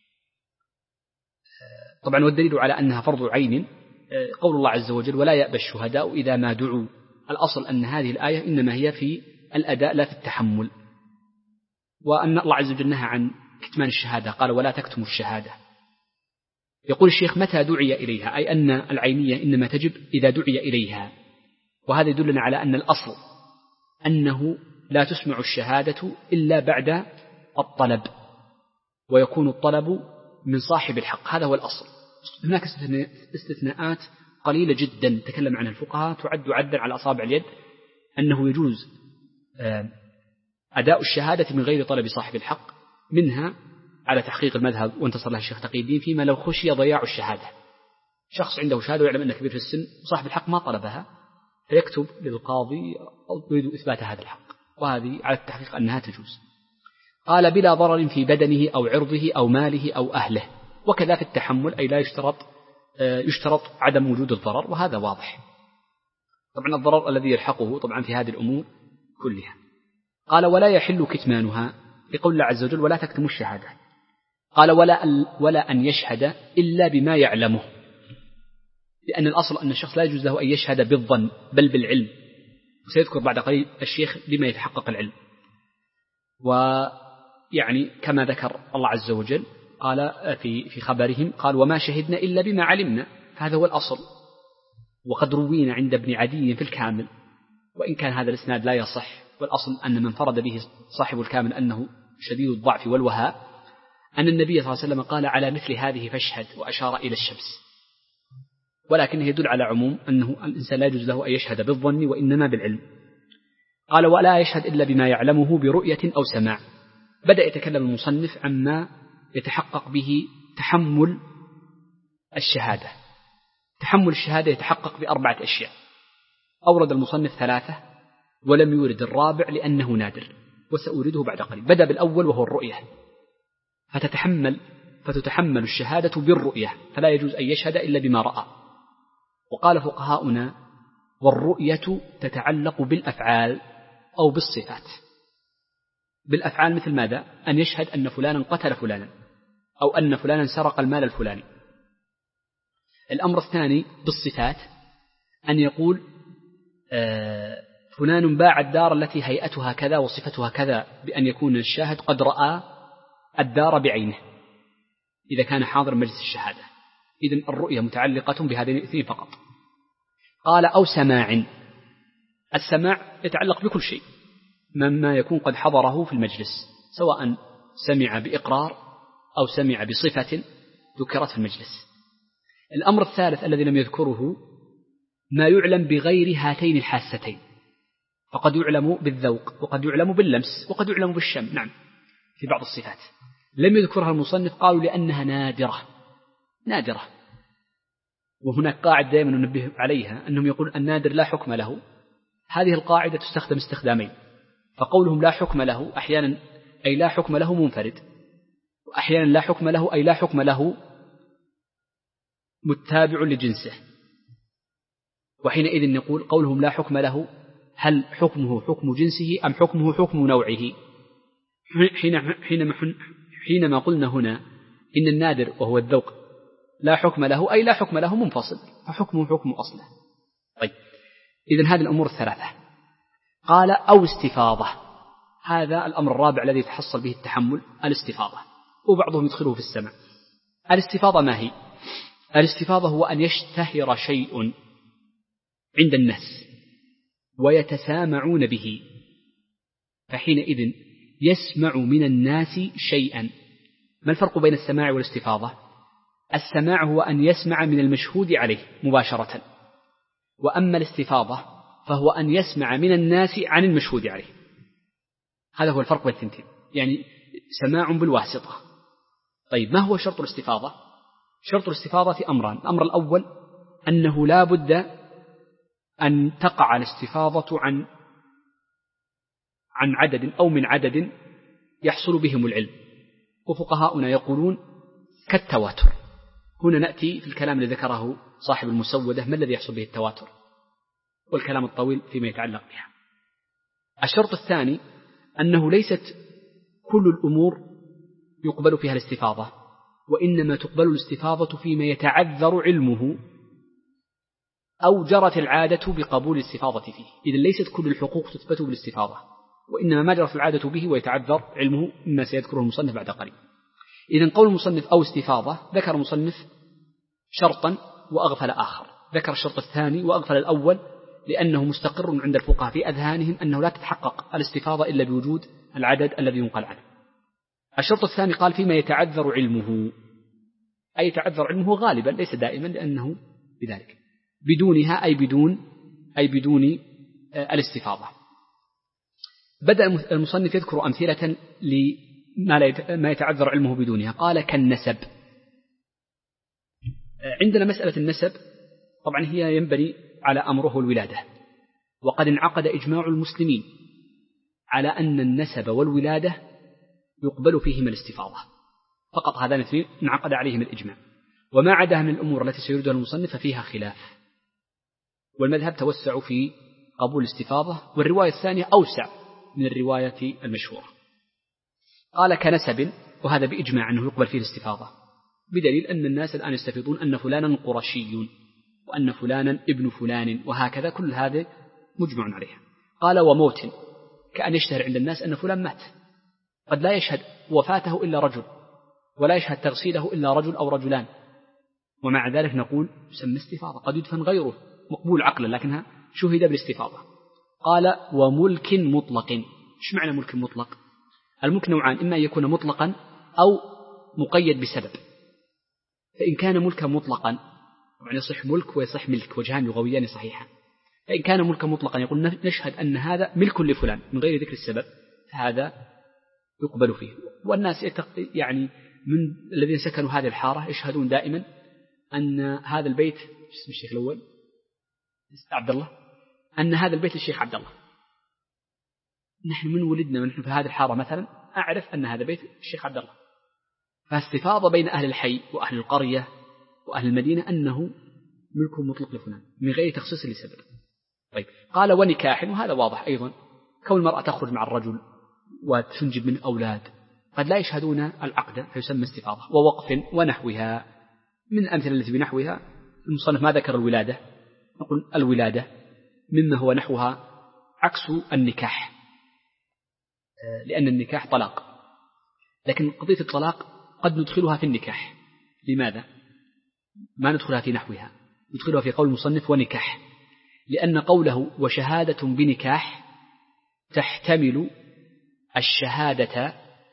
طبعا والدليل على أنها فرض عين قول الله عز وجل: ولا يأبى الشهداء إذا ما دعوا. الأصل أن هذه الآية إنما هي في الأداء لا في التحمل، وأن الله عز وجل نهى عن كتمان الشهادة، قال: ولا تكتموا الشهادة. يقول الشيخ: متى دعي إليها، أي أن العينية إنما تجب إذا دعي إليها، وهذا يدلنا على أن الأصل أنه لا تسمع الشهادة إلا بعد الطلب، ويكون الطلب من صاحب الحق، هذا هو الأصل. هناك استثناءات قليلة جدا تكلم عنها الفقهاء تعد عدا على أصابع اليد، أنه يجوز أداء الشهادة من غير طلب صاحب الحق، منها على تحقيق المذهب وانتصر له الشيخ تقي الدين فيما لو خشي ضياع الشهادة، شخص عنده شهادة ويعلم أنه كبير في السن وصاحب الحق ما طلبها، فيكتب للقاضي أو يريد إثبات هذا الحق، وهذه على التحقيق أنها تجوز. قال: بلا ضرر في بدنه أو عرضه أو ماله أو أهله، وكذا في التحمل، أي لا يشترط يشترط عدم وجود الضرر، وهذا واضح. طبعا الضرر الذي يلحقه طبعا في هذه الأمور كلها. قال: ولا يحل كتمانها، لقول الله عز وجل: ولا تكتموا الشهادة. قال: ولا ولا أن يشهد إلا بما يعلمه، لأن الأصل أن الشخص لا يجوز له أن يشهد بالظن بل بالعلم، وسيذكر بعد قليل الشيخ بما يتحقق العلم. ويعني كما ذكر الله عز وجل قال في في خبرهم قال وما شهدنا إلا بما علمنا، هذا هو الأصل. وقد روينا عند ابن عدي في الكامل، وإن كان هذا الإسناد لا يصح، والأصل أن من فرد به صاحب الكامل أنه شديد الضعف والوهاء، أن النبي صلى الله عليه وسلم قال على مثل هذه فاشهد وأشار إلى الشمس، ولكنه يدل على عموم أنه الإنسان لا يجوز له أن يشهد بالظن وإنما بالعلم. قال ولا يشهد إلا بما يعلمه برؤية أو سماع. بدأ يتكلم المصنف عما يتحقق به تحمل الشهادة. تحمل الشهادة يتحقق بأربعة أشياء، أورد المصنف ثلاثة ولم يورد الرابع لأنه نادر، وسأورده بعد قليل. بدأ بالأول وهو الرؤية، فتتحمل فتتحمل الشهادة بالرؤية، فلا يجوز أن يشهد إلا بما رأى. وقال فقهاؤنا والرؤية تتعلق بالأفعال أو بالصفات. بالأفعال مثل ماذا؟ أن يشهد أن فلانا قتل فلانا، أو أن فلانا سرق المال الفلاني. الأمر الثاني بالصفات أن يقول آه فلان باع الدار التي هيئتها كذا وصفتها كذا، بأن يكون الشاهد قد رأى الدار بعينه إذا كان حاضر مجلس الشهادة. إذن الرؤية متعلقة بهذين الاثنين فقط. قال أو سماع. السماع يتعلق بكل شيء مما يكون قد حضره في المجلس، سواء سمع بإقرار أو سمع بصفة ذكرت في المجلس. الأمر الثالث الذي لم يذكره ما يعلم بغير هاتين الحاستين، فقد يعلم بالذوق وقد يعلم باللمس وقد يعلم بالشم، نعم في بعض الصفات لم يذكرها المصنف، قالوا لأنها نادرة نادرة. وهناك قاعدة دائما ننبه عليها، أنهم يقول النادر لا حكم له. هذه القاعدة تستخدم استخدامين، فقولهم لا حكم له أحيانا أي لا حكم له منفرد، وأحيانا لا حكم له أي لا حكم له متابع لجنسه. وحينئذ نقول قولهم لا حكم له هل حكمه حكم جنسه أم حكمه حكم نوعه؟ حينما, حينما قلنا هنا إن النادر وهو الذوق لا حكم له أي لا حكم له منفصل، فحكمه حكم أصله. طيب إذن هذه الأمور الثلاثة. قال أو استفاضة، هذا الأمر الرابع الذي يتحصل به التحمل، الاستفاضة، وبعضهم يدخله في السمع. الاستفاضة ما هي؟ الاستفاضة هو أن يشتهر شيء عند الناس ويتسامعون به، فحينئذ يسمع من الناس شيئا. ما الفرق بين السماع والاستفاضة؟ السماع هو أن يسمع من المشهود عليه مباشرة، وأما الاستفاضة فهو أن يسمع من الناس عن المشهود عليه. هذا هو الفرق بين الثنتين، يعني سماع بالواسطة. طيب ما هو شرط الاستفاضة؟ شرط الاستفاضة أمران. الأمر الأول أنه لا بد أن تقع الاستفاضة عن عن عدد أو من عدد يحصل بهم العلم، وفقهاؤنا يقولون كالتواتر. هنا نأتي في الكلام الذي ذكره صاحب المسودة ما الذي يحصل به التواتر، والكلام الطويل فيما يتعلق بها. الشرط الثاني أنه ليست كل الأمور يقبل فيها الاستفاضة، وإنما تقبل الاستفاضة فيما يتعذر علمه أو جرت العادة بقبول الاستفاضة فيه. إذن ليست كل الحقوق تثبت بالاستفاضة، وإنما ما جرت العادة به ويتعذر علمه، مما سيذكره المصنف بعد قليل. إذن قول المصنف أو استفاضة، ذكر المصنف شرطا وأغفل آخر، ذكر الشرط الثاني وأغفل الأول، لأنه مستقر عند الفقهاء في أذهانهم أنه لا تتحقق الاستفاضة إلا بوجود العدد الذي ينقل عنه. الشرط الثاني قال فيما يتعذر علمه، أي يتعذر علمه غالبا ليس دائما، لأنه بذلك بدونها أي بدون أي بدون الاستفاضة. بدأ المصنف يذكر أمثلة لما يتعذر علمه بدونها. قال كالنسب. عندنا مسألة النسب طبعا هي ينبني على أمره الولادة، وقد انعقد إجماع المسلمين على أن النسب والولادة يقبل فيهما الاستفاضة فقط، هذان الاثنين انعقد عليهم الإجماع، وما عداها من الأمور التي سيردها المصنف ففيها خلاف، والمذهب توسع في قبول الاستفاضة، والرواية الثانية أوسع من الرواية المشهورة. قال كنسب، وهذا بإجماع أنه يقبل فيه الاستفاضة، بدليل أن الناس الآن يستفيضون أن فلانا قرشي، وأن فلانا ابن فلان وهكذا، كل هذا مجمع عليها. قال وموت، كأن يشتهر عند الناس أن فلان مات، قد لا يشهد وفاته إلا رجل، ولا يشهد تغسيله إلا رجل أو رجلان، ومع ذلك نقول يسمى استفاضة، قد يدفن غيره مقبول عقلا لكنها شهد بالاستفاضة. قال وملك مطلق. ايش معنى ملك مطلق؟ الملك نوعان، إما أن يكون مطلقا أو مقيد بسبب. فإن كان ملكا مطلقا يعني يصح ملك ويصح ملك، وجهان لغويان صحيحان. فإن كان ملكا مطلقا يقول نشهد أن هذا ملك لفلان من غير ذكر السبب، فهذا يقبل فيه. والناس يعني من الذين سكنوا هذه الحارة يشهدون دائما أن هذا البيت، اسم الشيخ الأول عبد الله، أن هذا البيت الشيخ عبد الله. نحن من ولدنا ونحن في هذه الحارة مثلا أعرف أن هذا بيت الشيخ عبد الله. فاستفاضة بين أهل الحي وأهل القرية وأهل المدينة أنه ملك مطلق لفلان من غير تخصيص لسبب. طيب قال ونكاح، وهذا واضح أيضا، كون المرأة تخرج مع الرجل وتنجب من أولاد قد لا يشهدون العقد فيسمى استفاضة. ووقف ونحوها، من الأمثلة التي بنحوها المصنف ما ذكر الولادة، نقول الولادة مما هو نحوها عكس النكاح، لأن النكاح طلاق، لكن قضية الطلاق قد ندخلها في النكاح. لماذا؟ ما ندخلها في نحوها، ندخلها في قول المصنف ونكاح، لأن قوله وشهادة بنكاح تحتمل الشهادة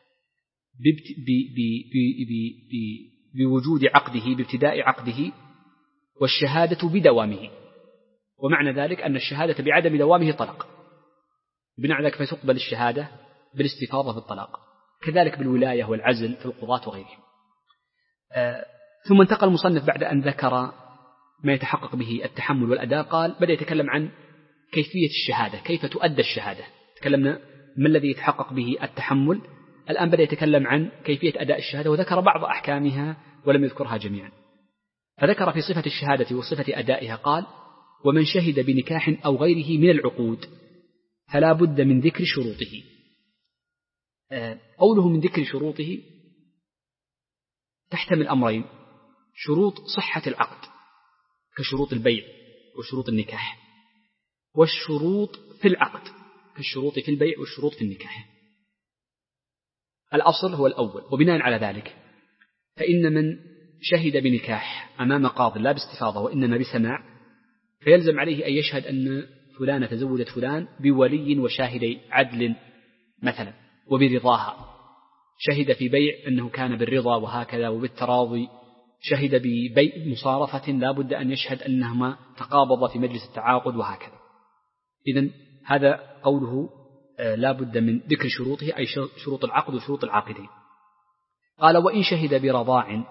بوجود عقده بابتداء عقده، والشهادة بدوامه، ومعنى ذلك أن الشهادة بعدم دوامه طلاق، بناء ذلك فتقبل الشهادة بالاستفاضة في الطلاق. كذلك بالولاية والعزل في القضاة وغيرهم. آه ثم انتقل المصنف بعد أن ذكر ما يتحقق به التحمل والأداء، قال بدأ يتكلم عن كيفية الشهادة، كيف تؤدى الشهادة. تكلمنا ما الذي يتحقق به التحمل، الآن بدأ يتكلم عن كيفية أداء الشهادة، وذكر بعض أحكامها ولم يذكرها جميعا. فذكر في صفة الشهادة وصفة أدائها قال ومن شهد بنكاح أو غيره من العقود فلا بد من ذكر شروطه. قوله من ذكر شروطه تحتمل أمرين: شروط صحة العقد كشروط البيع وشروط النكاح، والشروط في العقد كالشروط في البيع والشروط في النكاح. الأصل هو الأول، وبناء على ذلك فإن من شهد بنكاح أمام قاض لا باستفاضة وإنما بسماع فيلزم عليه أن يشهد أن فلانة تزوجت فلان بولي وشاهدي عدل مثلا وبرضاها، شهد في بيع أنه كان بالرضا وهكذا وبالتراضي، شهد ببيع مصارفة لا بد أن يشهد أنهما تقابضا في مجلس التعاقد وهكذا. إذن هذا قوله لا بد من ذكر شروطه، أي شروط العقد وشروط العاقدين. قال وإن شهد برضاع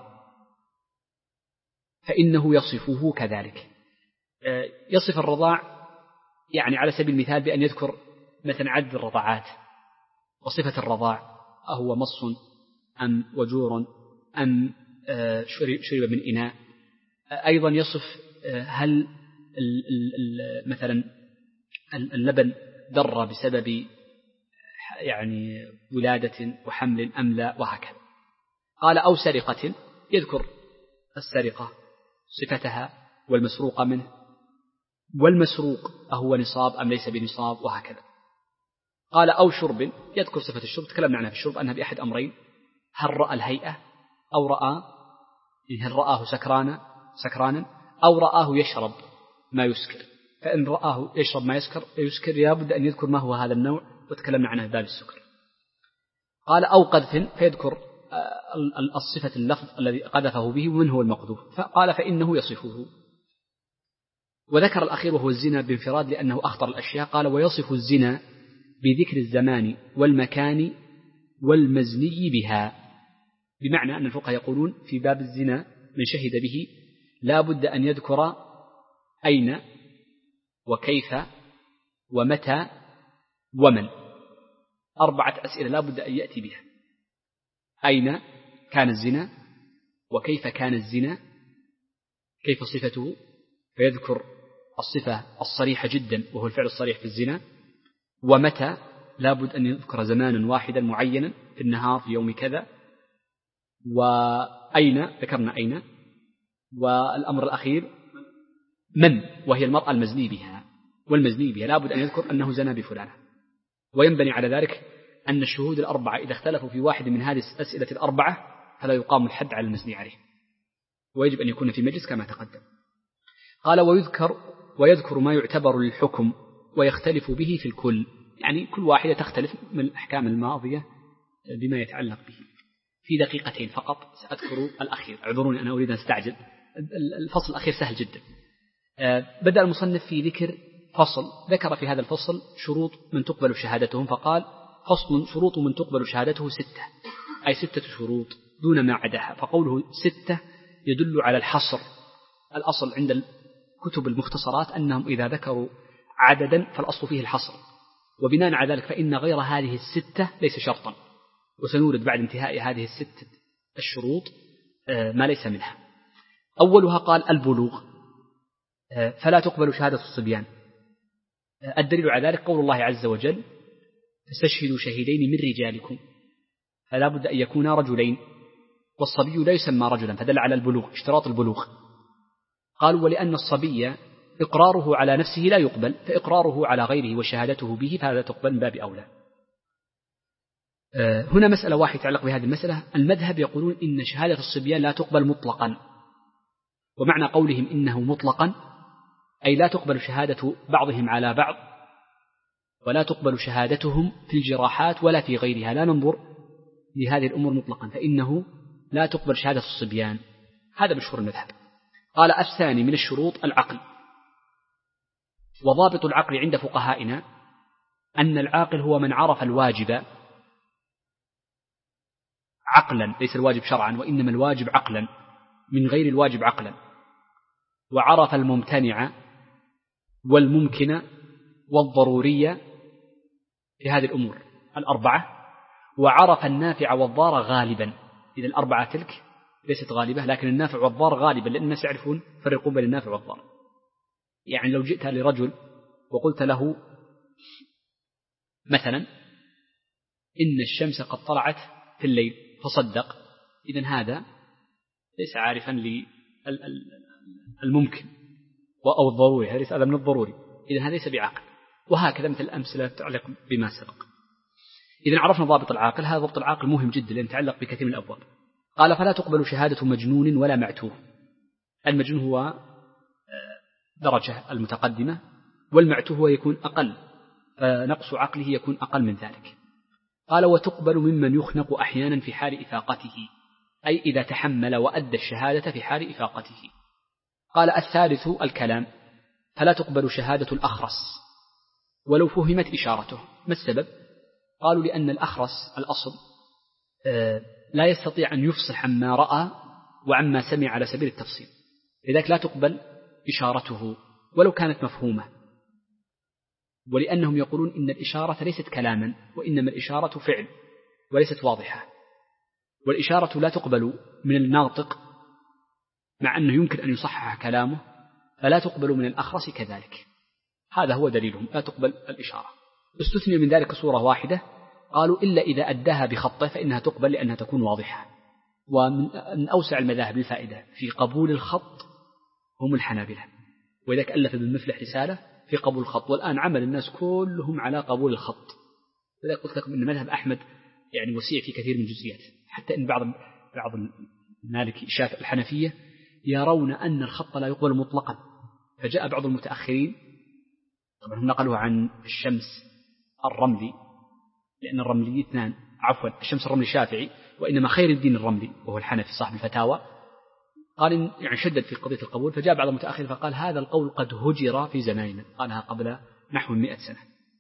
فإنه يصفه كذلك. يصف الرضاع يعني على سبيل المثال بأن يذكر مثلا عدد الرضاعات وصفة الرضاع، أهو مص أم وجور أم شرب من إناء. أيضا يصف هل مثلا اللبن در بسبب يعني ولادة وحمل أم لا وهكذا. قال أو سرقة، يذكر السرقة صفتها والمسروق منه، والمسروق أهو نصاب أم ليس بنصاب وهكذا. قال أو شرب، يذكر صفة الشرب، تكلمنا عنها في الشرب أنها بأحد أمرين: هل رأى الهيئة أو رأى هل رآه سكرانا سكرانا أو رآه يشرب ما يسكر. فإن رآه يشرب ما يسكر يسكر لابد أن يذكر ما هو هذا النوع، وتكلمنا عنه باب السكر. قال أو قذف، فيذكر الصفة اللفظ الذي قذفه به ومن هو المقذوف. فقال فإنه يصفه. وذكر الأخير وهو الزنا بانفراد لأنه أخطر الأشياء. قال ويصف الزنا بذكر الزمان والمكان والمزني بها، بمعنى أن الفقهاء يقولون في باب الزنا من شهد به لا بد أن يذكر أين وكيف ومتى ومن، أربعة أسئلة لا بد أن يأتي بها: أين كان الزنا، وكيف كان الزنا، كيف صفته، فيذكر الصفة الصريحة جدا وهو الفعل الصريح في الزنا، ومتى لا بد أن يذكر زمانا واحدا معينا في النهار في يوم كذا، وأين ذكرنا أين، والأمر الأخير من وهي المرأة المزني بها، والمزني بها لابد أن يذكر أنه زنى بفلانة. وينبني على ذلك أن الشهود الأربعة إذا اختلفوا في واحد من هذه الأسئلة الأربعة فلا يقام الحد على المزني عليه، ويجب أن يكون في مجلس كما تقدم. قال ويذكر ويذكر ما يعتبر للحكم ويختلف به في الكل، يعني كل واحدة تختلف من الأحكام الماضية بما يتعلق به. في دقيقتين فقط سأذكر الأخير، اعذروني أنا أريد أن أستعجل، الفصل الأخير سهل جدا. بدأ المصنف في ذكر فصل ذكر في هذا الفصل شروط من تقبل شهادتهم، فقال فصل شروط من تقبل شهادته ستة، أي ستة شروط دون ما عداها. فقوله ستة يدل على الحصر. الأصل عند الكتب المختصرات أنهم إذا ذكروا عددا فالأصل فيه الحصر، وبناء على ذلك فإن غير هذه الستة ليس شرطا، وسنورد بعد انتهاء هذه الستة الشروط ما ليس منها. أولها قال البلوغ، فلا تقبل شهادة الصبيان. الدليل على ذلك قول الله عز وجل فاستشهدوا شهيدين من رجالكم، فلا بد أن يكونا رجلين، والصبي لا يسمى رجلا، فدل على البلوغ، اشتراط البلوغ. قالوا ولأن الصبي إقراره على نفسه لا يقبل، فإقراره على غيره وشهادته به فهذا تقبل من باب أولى. هنا مسألة واحدة تتعلق بهذه المسألة. المذهب يقولون إن شهادة الصبيان لا تقبل مطلقا، ومعنى قولهم إنه مطلقا أي لا تقبل شهادة بعضهم على بعض، ولا تقبل شهادتهم في الجراحات ولا في غيرها، لا ننظر لهذه الأمور مطلقا، فإنه لا تقبل شهادة الصبيان. هذا مشهور المذهب. قال الثاني من الشروط العقل، وضابط العقل عند فقهائنا أن العاقل هو من عرف الواجب عقلا، ليس الواجب شرعا وإنما الواجب عقلا من غير الواجب عقلا، وعرف الممتنع والممكن والضرورية في هذه الأمور الأربعة، وعرف النافع والضار غالبا. إذا الأربعة تلك ليست غالبة، لكن النافع والضار غالبا، لأن الناس يعرفون فرقون بين النافع والضار. يعني لو جئت لرجل وقلت له مثلا إن الشمس قد طلعت في الليل فصدق، إذن هذا ليس عارفا للممكن أو الضروري، هذا من الضروري، إذن هذا ليس بعقل. وهكذا مثل الأمثلة تتعلق بما سبق. إذن عرفنا ضابط العاقل. هذا ضابط العاقل مهم جدا لأنه يتعلق بكثير من الأبواب. قال فلا تقبل شهادة مجنون ولا معتوه. المجنون هو درجة المتقدمة، والمعتوه هو يكون أقل، فنقص عقله يكون أقل من ذلك. قال وتقبل ممن يخنق أحيانا في حال إفاقته، أي إذا تحمل وأدى الشهادة في حال إفاقته. قال الثالث الكلام، فلا تقبل شهادة الأخرس ولو فهمت إشارته. ما السبب؟ قالوا لأن الأخرس الأصل لا يستطيع أن يفصح عما رأى وعما سمع على سبيل التفصيل، لذلك لا تقبل إشارته ولو كانت مفهومة، ولأنهم يقولون إن الإشارة ليست كلاما وإنما الإشارة فعل وليست واضحة، والإشارة لا تقبل من الناطق مع أنه يمكن أن يصحح كلامه، فلا تقبل من الأخرس كذلك. هذا هو دليلهم، لا تقبل الإشارة. استثني من ذلك صورة واحدة، قالوا إلا إذا أداها بخطه فإنها تقبل لأنها تكون واضحة. ومن أوسع المذاهب للفائدة في قبول الخط هم الحنابلة، وإذا ألف ابن مفلح رسالة في قبول الخط، والآن عمل الناس كلهم على قبول الخط. لذلك قلت لكم أن مذهب أحمد يعني وسيع في كثير من الجزئيات، حتى أن بعض بعض المالكي الشافعي الحنفية يرون أن الخط لا يقبل مطلقا. فجاء بعض المتأخرين، طبعا هم نقلوا عن الشمس الرملي، لأن الرملي اثنان، عفوا الشمس الرملي شافعي، وإنما خير الدين الرملي وهو الحنفي صاحب الفتاوى، قال يعني شدد في قضية القبول. فجاء بعض المتأخرين فقال هذا القول قد هجر في زماننا، قالها قبل نحو مئة سنة.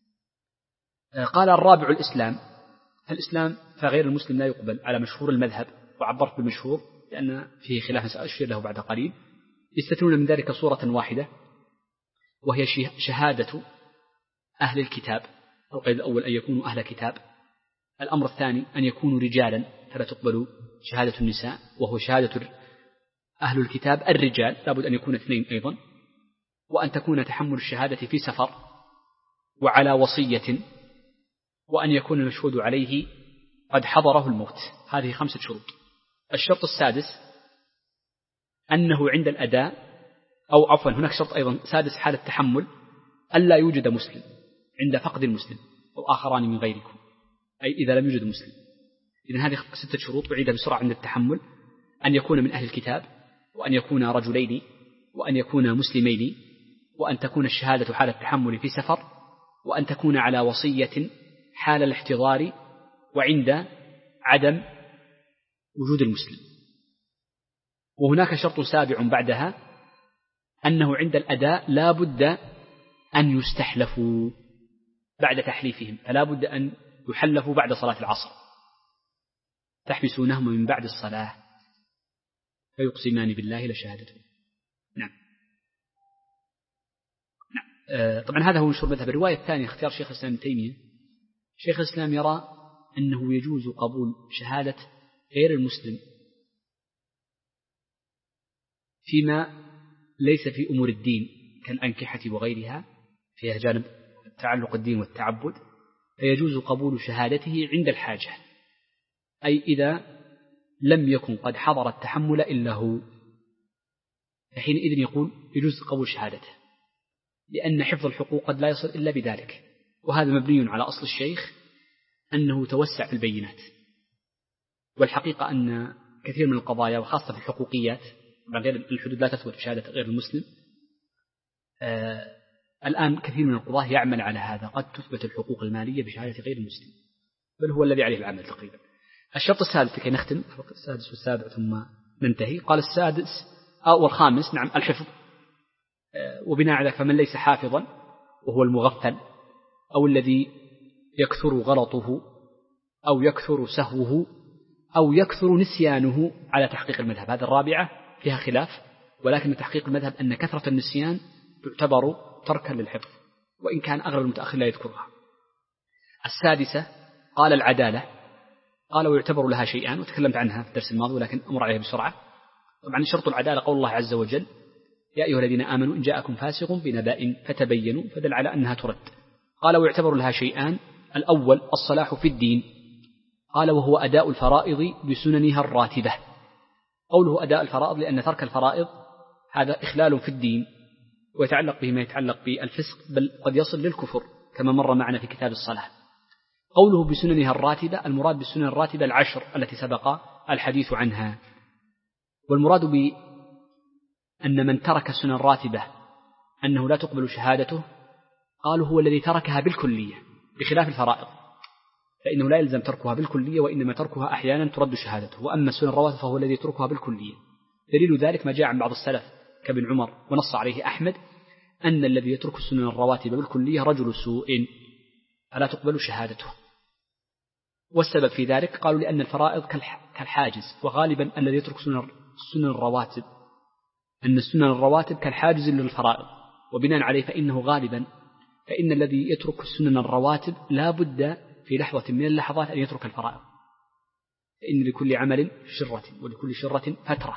قال الرابع الإسلام، الإسلام فغير المسلم لا يقبل على مشهور المذهب، وعبرت بالمشهور لأن فيه خلاف سأشير له بعد قليل. يستثنون من ذلك صورة واحدة وهي شهادة أهل الكتاب. القيد الأول أن يكونوا أهل كتاب، الأمر الثاني أن يكونوا رجالا فلا تقبل شهادة النساء، وهو شهادة أهل الكتاب الرجال لابد أن يكون اثنين أيضا، وأن تكون تحمل الشهادة في سفر وعلى وصية، وأن يكون المشهود عليه قد حضره الموت. هذه خمسة شروط. الشرط السادس أنه عند الأداء أو عفوا هناك شرط أيضا سادس حال التحمل ألا يوجد مسلم عند فقد المسلم أو آخران من غيركم، أي إذا لم يوجد مسلم. إذن هذه ستة شروط بعيدة بسرعة عند التحمل: أن يكون من أهل الكتاب، وأن يكون رجلين، وأن يكون مسلمين، وأن تكون الشهادة حال التحمل في سفر، وأن تكون على وصية حال الاحتضار وعند عدم وجود المسلم. وهناك شرط سابع بعدها أنه عند الأداء لا بد أن يستحلفوا بعد تحليفهم، فلا بد أن يحلفوا بعد صلاة العصر، تحبسونهم من بعد الصلاة فيقسمان بالله لشهادته. نعم. نعم. آه طبعا هذا هو مشهور مذهب. الرواية الثانية اختيار شيخ الإسلام ابن تيمية. شيخ الإسلام يرى أنه يجوز قبول شهادة غير المسلم فيما ليس في أمور الدين كالأنكحة وغيرها فيها جانب تعلق الدين والتعبد، فيجوز قبول شهادته عند الحاجة، أي إذا لم يكن قد حضر التحمل إلا هو، فحينئذ يقول يجوز قبول شهادته، لأن حفظ الحقوق قد لا يصل إلا بذلك. وهذا مبني على أصل الشيخ أنه توسع في البينات. والحقيقة أن كثير من القضايا وخاصة في الحقوقيات، غير الحدود لا تثبت بشهادة غير المسلم، آه الآن كثير من القضاة يعمل على هذا، قد تثبت الحقوق المالية بشهادة غير المسلم، بل هو الذي عليه العمل تقريبا. الشرط السادس لكي نختم السادس والسابع ثم ننتهي، قال السادس أو الخامس نعم الحفظ، آه وبناء على فمن ليس حافظا وهو المغفل أو الذي يكثر غلطه أو يكثر سهوه أو يكثر نسيانه على تحقيق المذهب. هذا الرابعة فيها خلاف، ولكن تحقيق المذهب أن كثرة النسيان تعتبر تركا للحفظ، وإن كان أغلب المتأخر لا يذكرها. السادسة قال العدالة، قال ويعتبر لها شيئان وتكلمت عنها في الدرس الماضي ولكن أمر عليها بسرعة. طبعا شرط العدالة قول الله عز وجل: يا أيها الذين آمنوا إن جاءكم فاسق بنبأ فتبينوا، فدل على أنها ترد. قال ويعتبر لها شيئان: الأول الصلاح في الدين، قال وهو أداء الفرائض بسننها الراتبة. قوله أداء الفرائض لأن ترك الفرائض هذا إخلال في الدين، ويتعلق به ما يتعلق بالفسق، بل قد يصل للكفر كما مر معنا في كتاب الصلاة. قوله بسننها الراتبة، المراد بالسنن الراتبة العشر التي سبق الحديث عنها. والمراد بأن من ترك السنن الراتبة أنه لا تقبل شهادته، قالوا هو الذي تركها بالكلية بخلاف الفرائض، فإنه لا يلزم تركها بالكلية، وإنما تركها أحيانا ترد شهادته. وأما السنن الرواتب فهو الذي يتركها بالكلية. دليل ذلك ما جاء عن بعض السلف كابن عمر ونص عليه أحمد أن الذي يترك السنن الرواتب بالكلية رجل سوء فلا تقبل شهادته. والسبب في ذلك قالوا لأن الفرائض كالحاجز، وغالبا الذي يترك السنن الرواتب أن السنن الرواتب كالحاجز للفرائض، وبناء عليه فإنه غالبا فإن الذي يترك السنن الرواتب لا بد في لحظة من اللحظات أن يترك الفرائض، فإن لكل عمل شرة ولكل شرة فترة،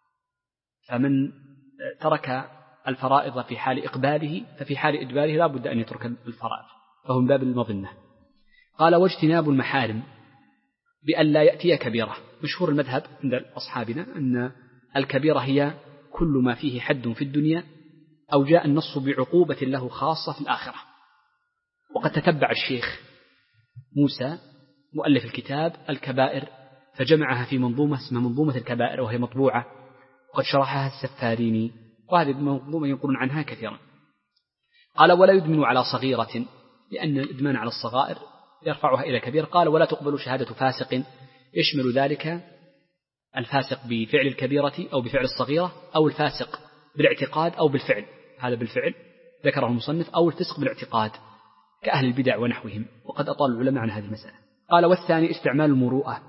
فمن ترك الفرائض في حال إقباله ففي حال إدباره لا بد أن يترك الفرائض، فهو من باب المظنة. قال واجتناب المحارم بأن لا يأتي كبيرة. مشهور المذهب عند أصحابنا أن الكبيرة هي كل ما فيه حد في الدنيا أو جاء النص بعقوبة له خاصة في الآخرة. وقد تتبع الشيخ موسى مؤلف الكتاب الكبائر فجمعها في منظومة اسمها منظومة الكبائر، وهي مطبوعة وقد شرحها السفاريني، وهذه المنظومة ينقلون عنها كثيرا. قال ولا يدمن على صغيرة، لأن الإدمان على الصغائر يرفعها إلى كبير. قال ولا تقبل شهادة فاسق، يشمل ذلك الفاسق بفعل الكبيرة أو بفعل الصغيرة، أو الفاسق بالاعتقاد أو بالفعل، هذا بالفعل ذكره المصنف، أو الفسق بالاعتقاد كأهل البدع ونحوهم، وقد أطال العلماء عن هذه المسألة. قال والثاني استعمال المروءة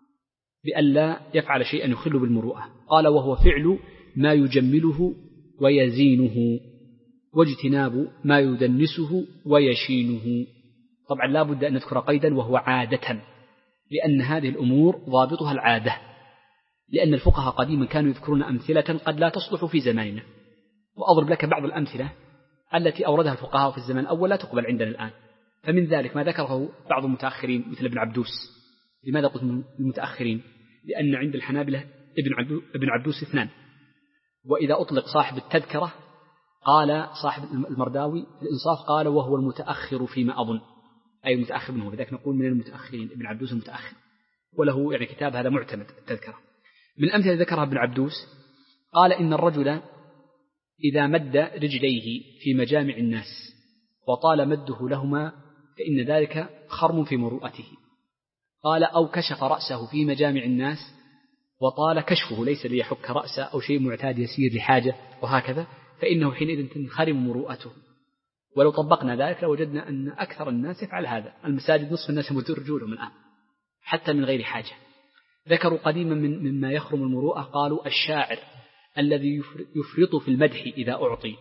بألا يفعل شيئا يخل بالمروءة. قال وهو فعل ما يجمله ويزينه، واجتناب ما يدنسه ويشينه. طبعا لا بد أن نذكر قيدا وهو عادة، لأن هذه الأمور ضابطها العادة، لأن الفقهاء قديما كانوا يذكرون أمثلة قد لا تصلح في زماننا. وأضرب لك بعض الأمثلة التي أوردها الفقهاء في الزمان الأول لا تقبل عندنا الآن. فمن ذلك ما ذكره بعض المتأخرين مثل ابن عبدوس. لماذا قلت المتأخرين؟ لأن عند الحنابلة ابن ابن عبدوس اثنان، وإذا أطلق صاحب التذكرة قال صاحب المرداوي في الإنصاف قال وهو المتأخر فيما أظن، أي المتأخر منه، لذلك نقول من المتأخرين. ابن عبدوس المتأخر، وله يعني كتاب هذا معتمد التذكرة. من الأمثلة ذكرها ابن عبدوس قال إن الرجل إذا مد رجليه في مجامع الناس وطال مده لهما فإن ذلك خرم في مروءته. قال أو كشف رأسه في مجامع الناس وطال كشفه ليس ليحك رأسه أو شيء معتاد يسير لحاجة وهكذا، فإنه حينئذ تنخرم مروءته. ولو طبقنا ذلك لوجدنا أن أكثر الناس يفعل هذا. المساجد نصف الناس يمدون رجولهم الآن حتى من غير حاجة. ذكروا قديما من مما يخرم المروءة قالوا الشاعر الذي يفرط في المدح إذا أعطي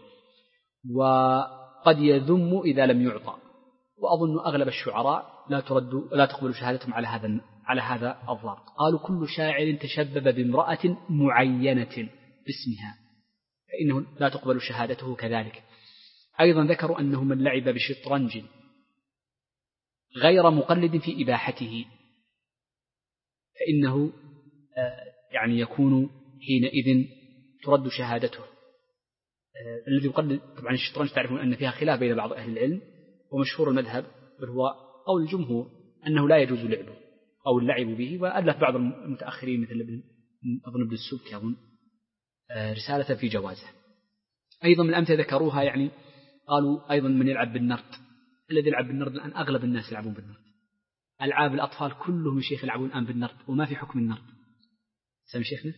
وقد يذم إذا لم يعطى. وأظن أغلب الشعراء لا ترد لا تقبل شهادتهم على هذا على هذا الضابط. قالوا كل شاعر تشبب بامرأة معينة باسمها فإنه لا تقبل شهادته كذلك. أيضا ذكروا أنه من لعب بشطرنج غير مقلد في إباحته فإنه يعني يكون حينئذ ترد شهادته. الذي يقلد طبعا الشطرنج تعرفون أن فيها خلاف بين بعض أهل العلم، ومشهور المذهب بل هو قول الجمهور أنه لا يجوز لعبه أو اللعب به. وألف بعض المتأخرين مثل ابن أظن ابن السبكي أظن رسالة في جوازه. أيضا من الأمثلة ذكروها يعني قالوا أيضا من يلعب بالنرد. الذي يلعب بالنرد الآن أغلب الناس يلعبون بالنرد. ألعاب الأطفال كلهم شيخ يلعبون الآن بالنرد وما في حكم النرد. سمع شيخنا؟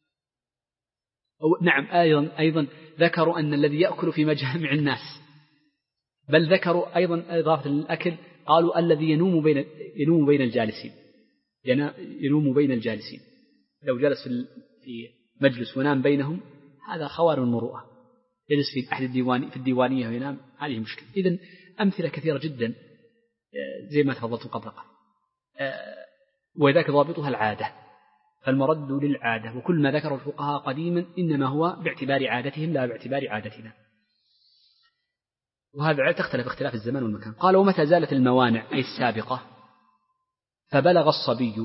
أو نعم. أيضا أيضا ذكروا أن الذي يأكل في مجامع الناس، بل ذكروا أيضا إضافة للأكل قالوا الذي ينوم بين ينوم بين الجالسين ينوم بين الجالسين لو جلس في مجلس ونام بينهم هذا خوارم المروءة. يجلس في أحد الديوان في الديوانية وينام، هذه مشكلة. إذن أمثلة كثيرة جدا زي ما تفضلت قبل قليل. وذاك ضابطها العادة، فالمرد للعادة. وكل ما ذكره الفقهاء قديما إنما هو باعتبار عادتهم لا باعتبار عادتنا، وهذا تختلف اختلاف الزمان والمكان. قال ومتى زالت الموانع أي السابقة فبلغ الصبي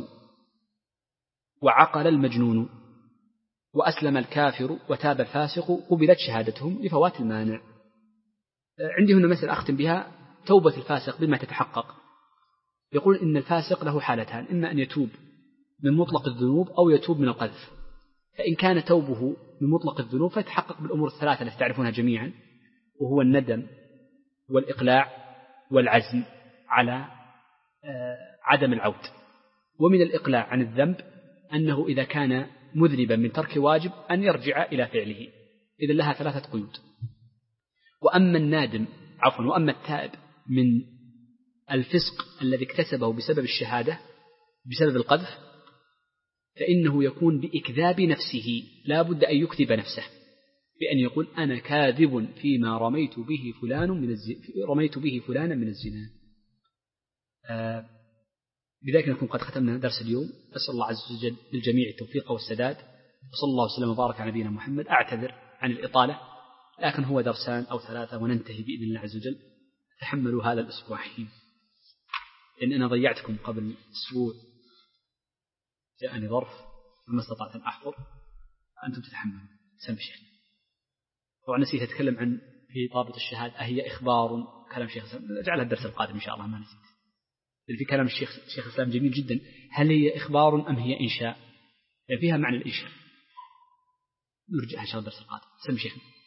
وعقل المجنون وأسلم الكافر وتاب الفاسق قبلت شهادتهم لفوات المانع. عندي هنا مسألة أختم بها توبة الفاسق بما تتحقق. يقول إن الفاسق له حالتان، إما أن يتوب من مطلق الذنوب أو يتوب من القذف. فإن كان توبه من مطلق الذنوب فتحقق بالأمور الثلاثة التي تعرفونها جميعا، وهو الندم والإقلاع والعزم على عدم العود. ومن الإقلاع عن الذنب أنه إذا كان مذنبا من ترك واجب أن يرجع إلى فعله، إذن لها ثلاثة قيود. وأما النادم عفوا وأما التائب من الفسق الذي اكتسبه بسبب الشهادة بسبب القذف فإنه يكون بإكذاب نفسه، لا بد أن يكذب نفسه بأن يقول أنا كاذب فيما رميت به فلان من الزنا رميت به فلانا من الزنا. آه بذلك نكون قد ختمنا درس اليوم. أسأل الله عز وجل للجميع التوفيق والسداد، وصلى الله وسلم وبارك على نبينا محمد. أعتذر عن الإطالة لكن هو درسان أو ثلاثة وننتهي بإذن الله عز وجل. تحملوا هذا الأسبوعين لأن أنا ضيعتكم قبل أسبوع، جاءني ظرف وما استطعت أن أحضر، أنتم تتحملوا. سم شيخ طبعا نسيت أتكلم عن في ضابط الشهادة أهي إخبار كلام شيخ الإسلام، جعلها الدرس القادم إن شاء الله ما نسيت. في كلام الشيخ شيخ الإسلام جميل جدا، هل هي إخبار أم هي إنشاء؟ يعني فيها معنى الإنشاء، نرجعها إن شاء الله الدرس القادم. سم شيخ.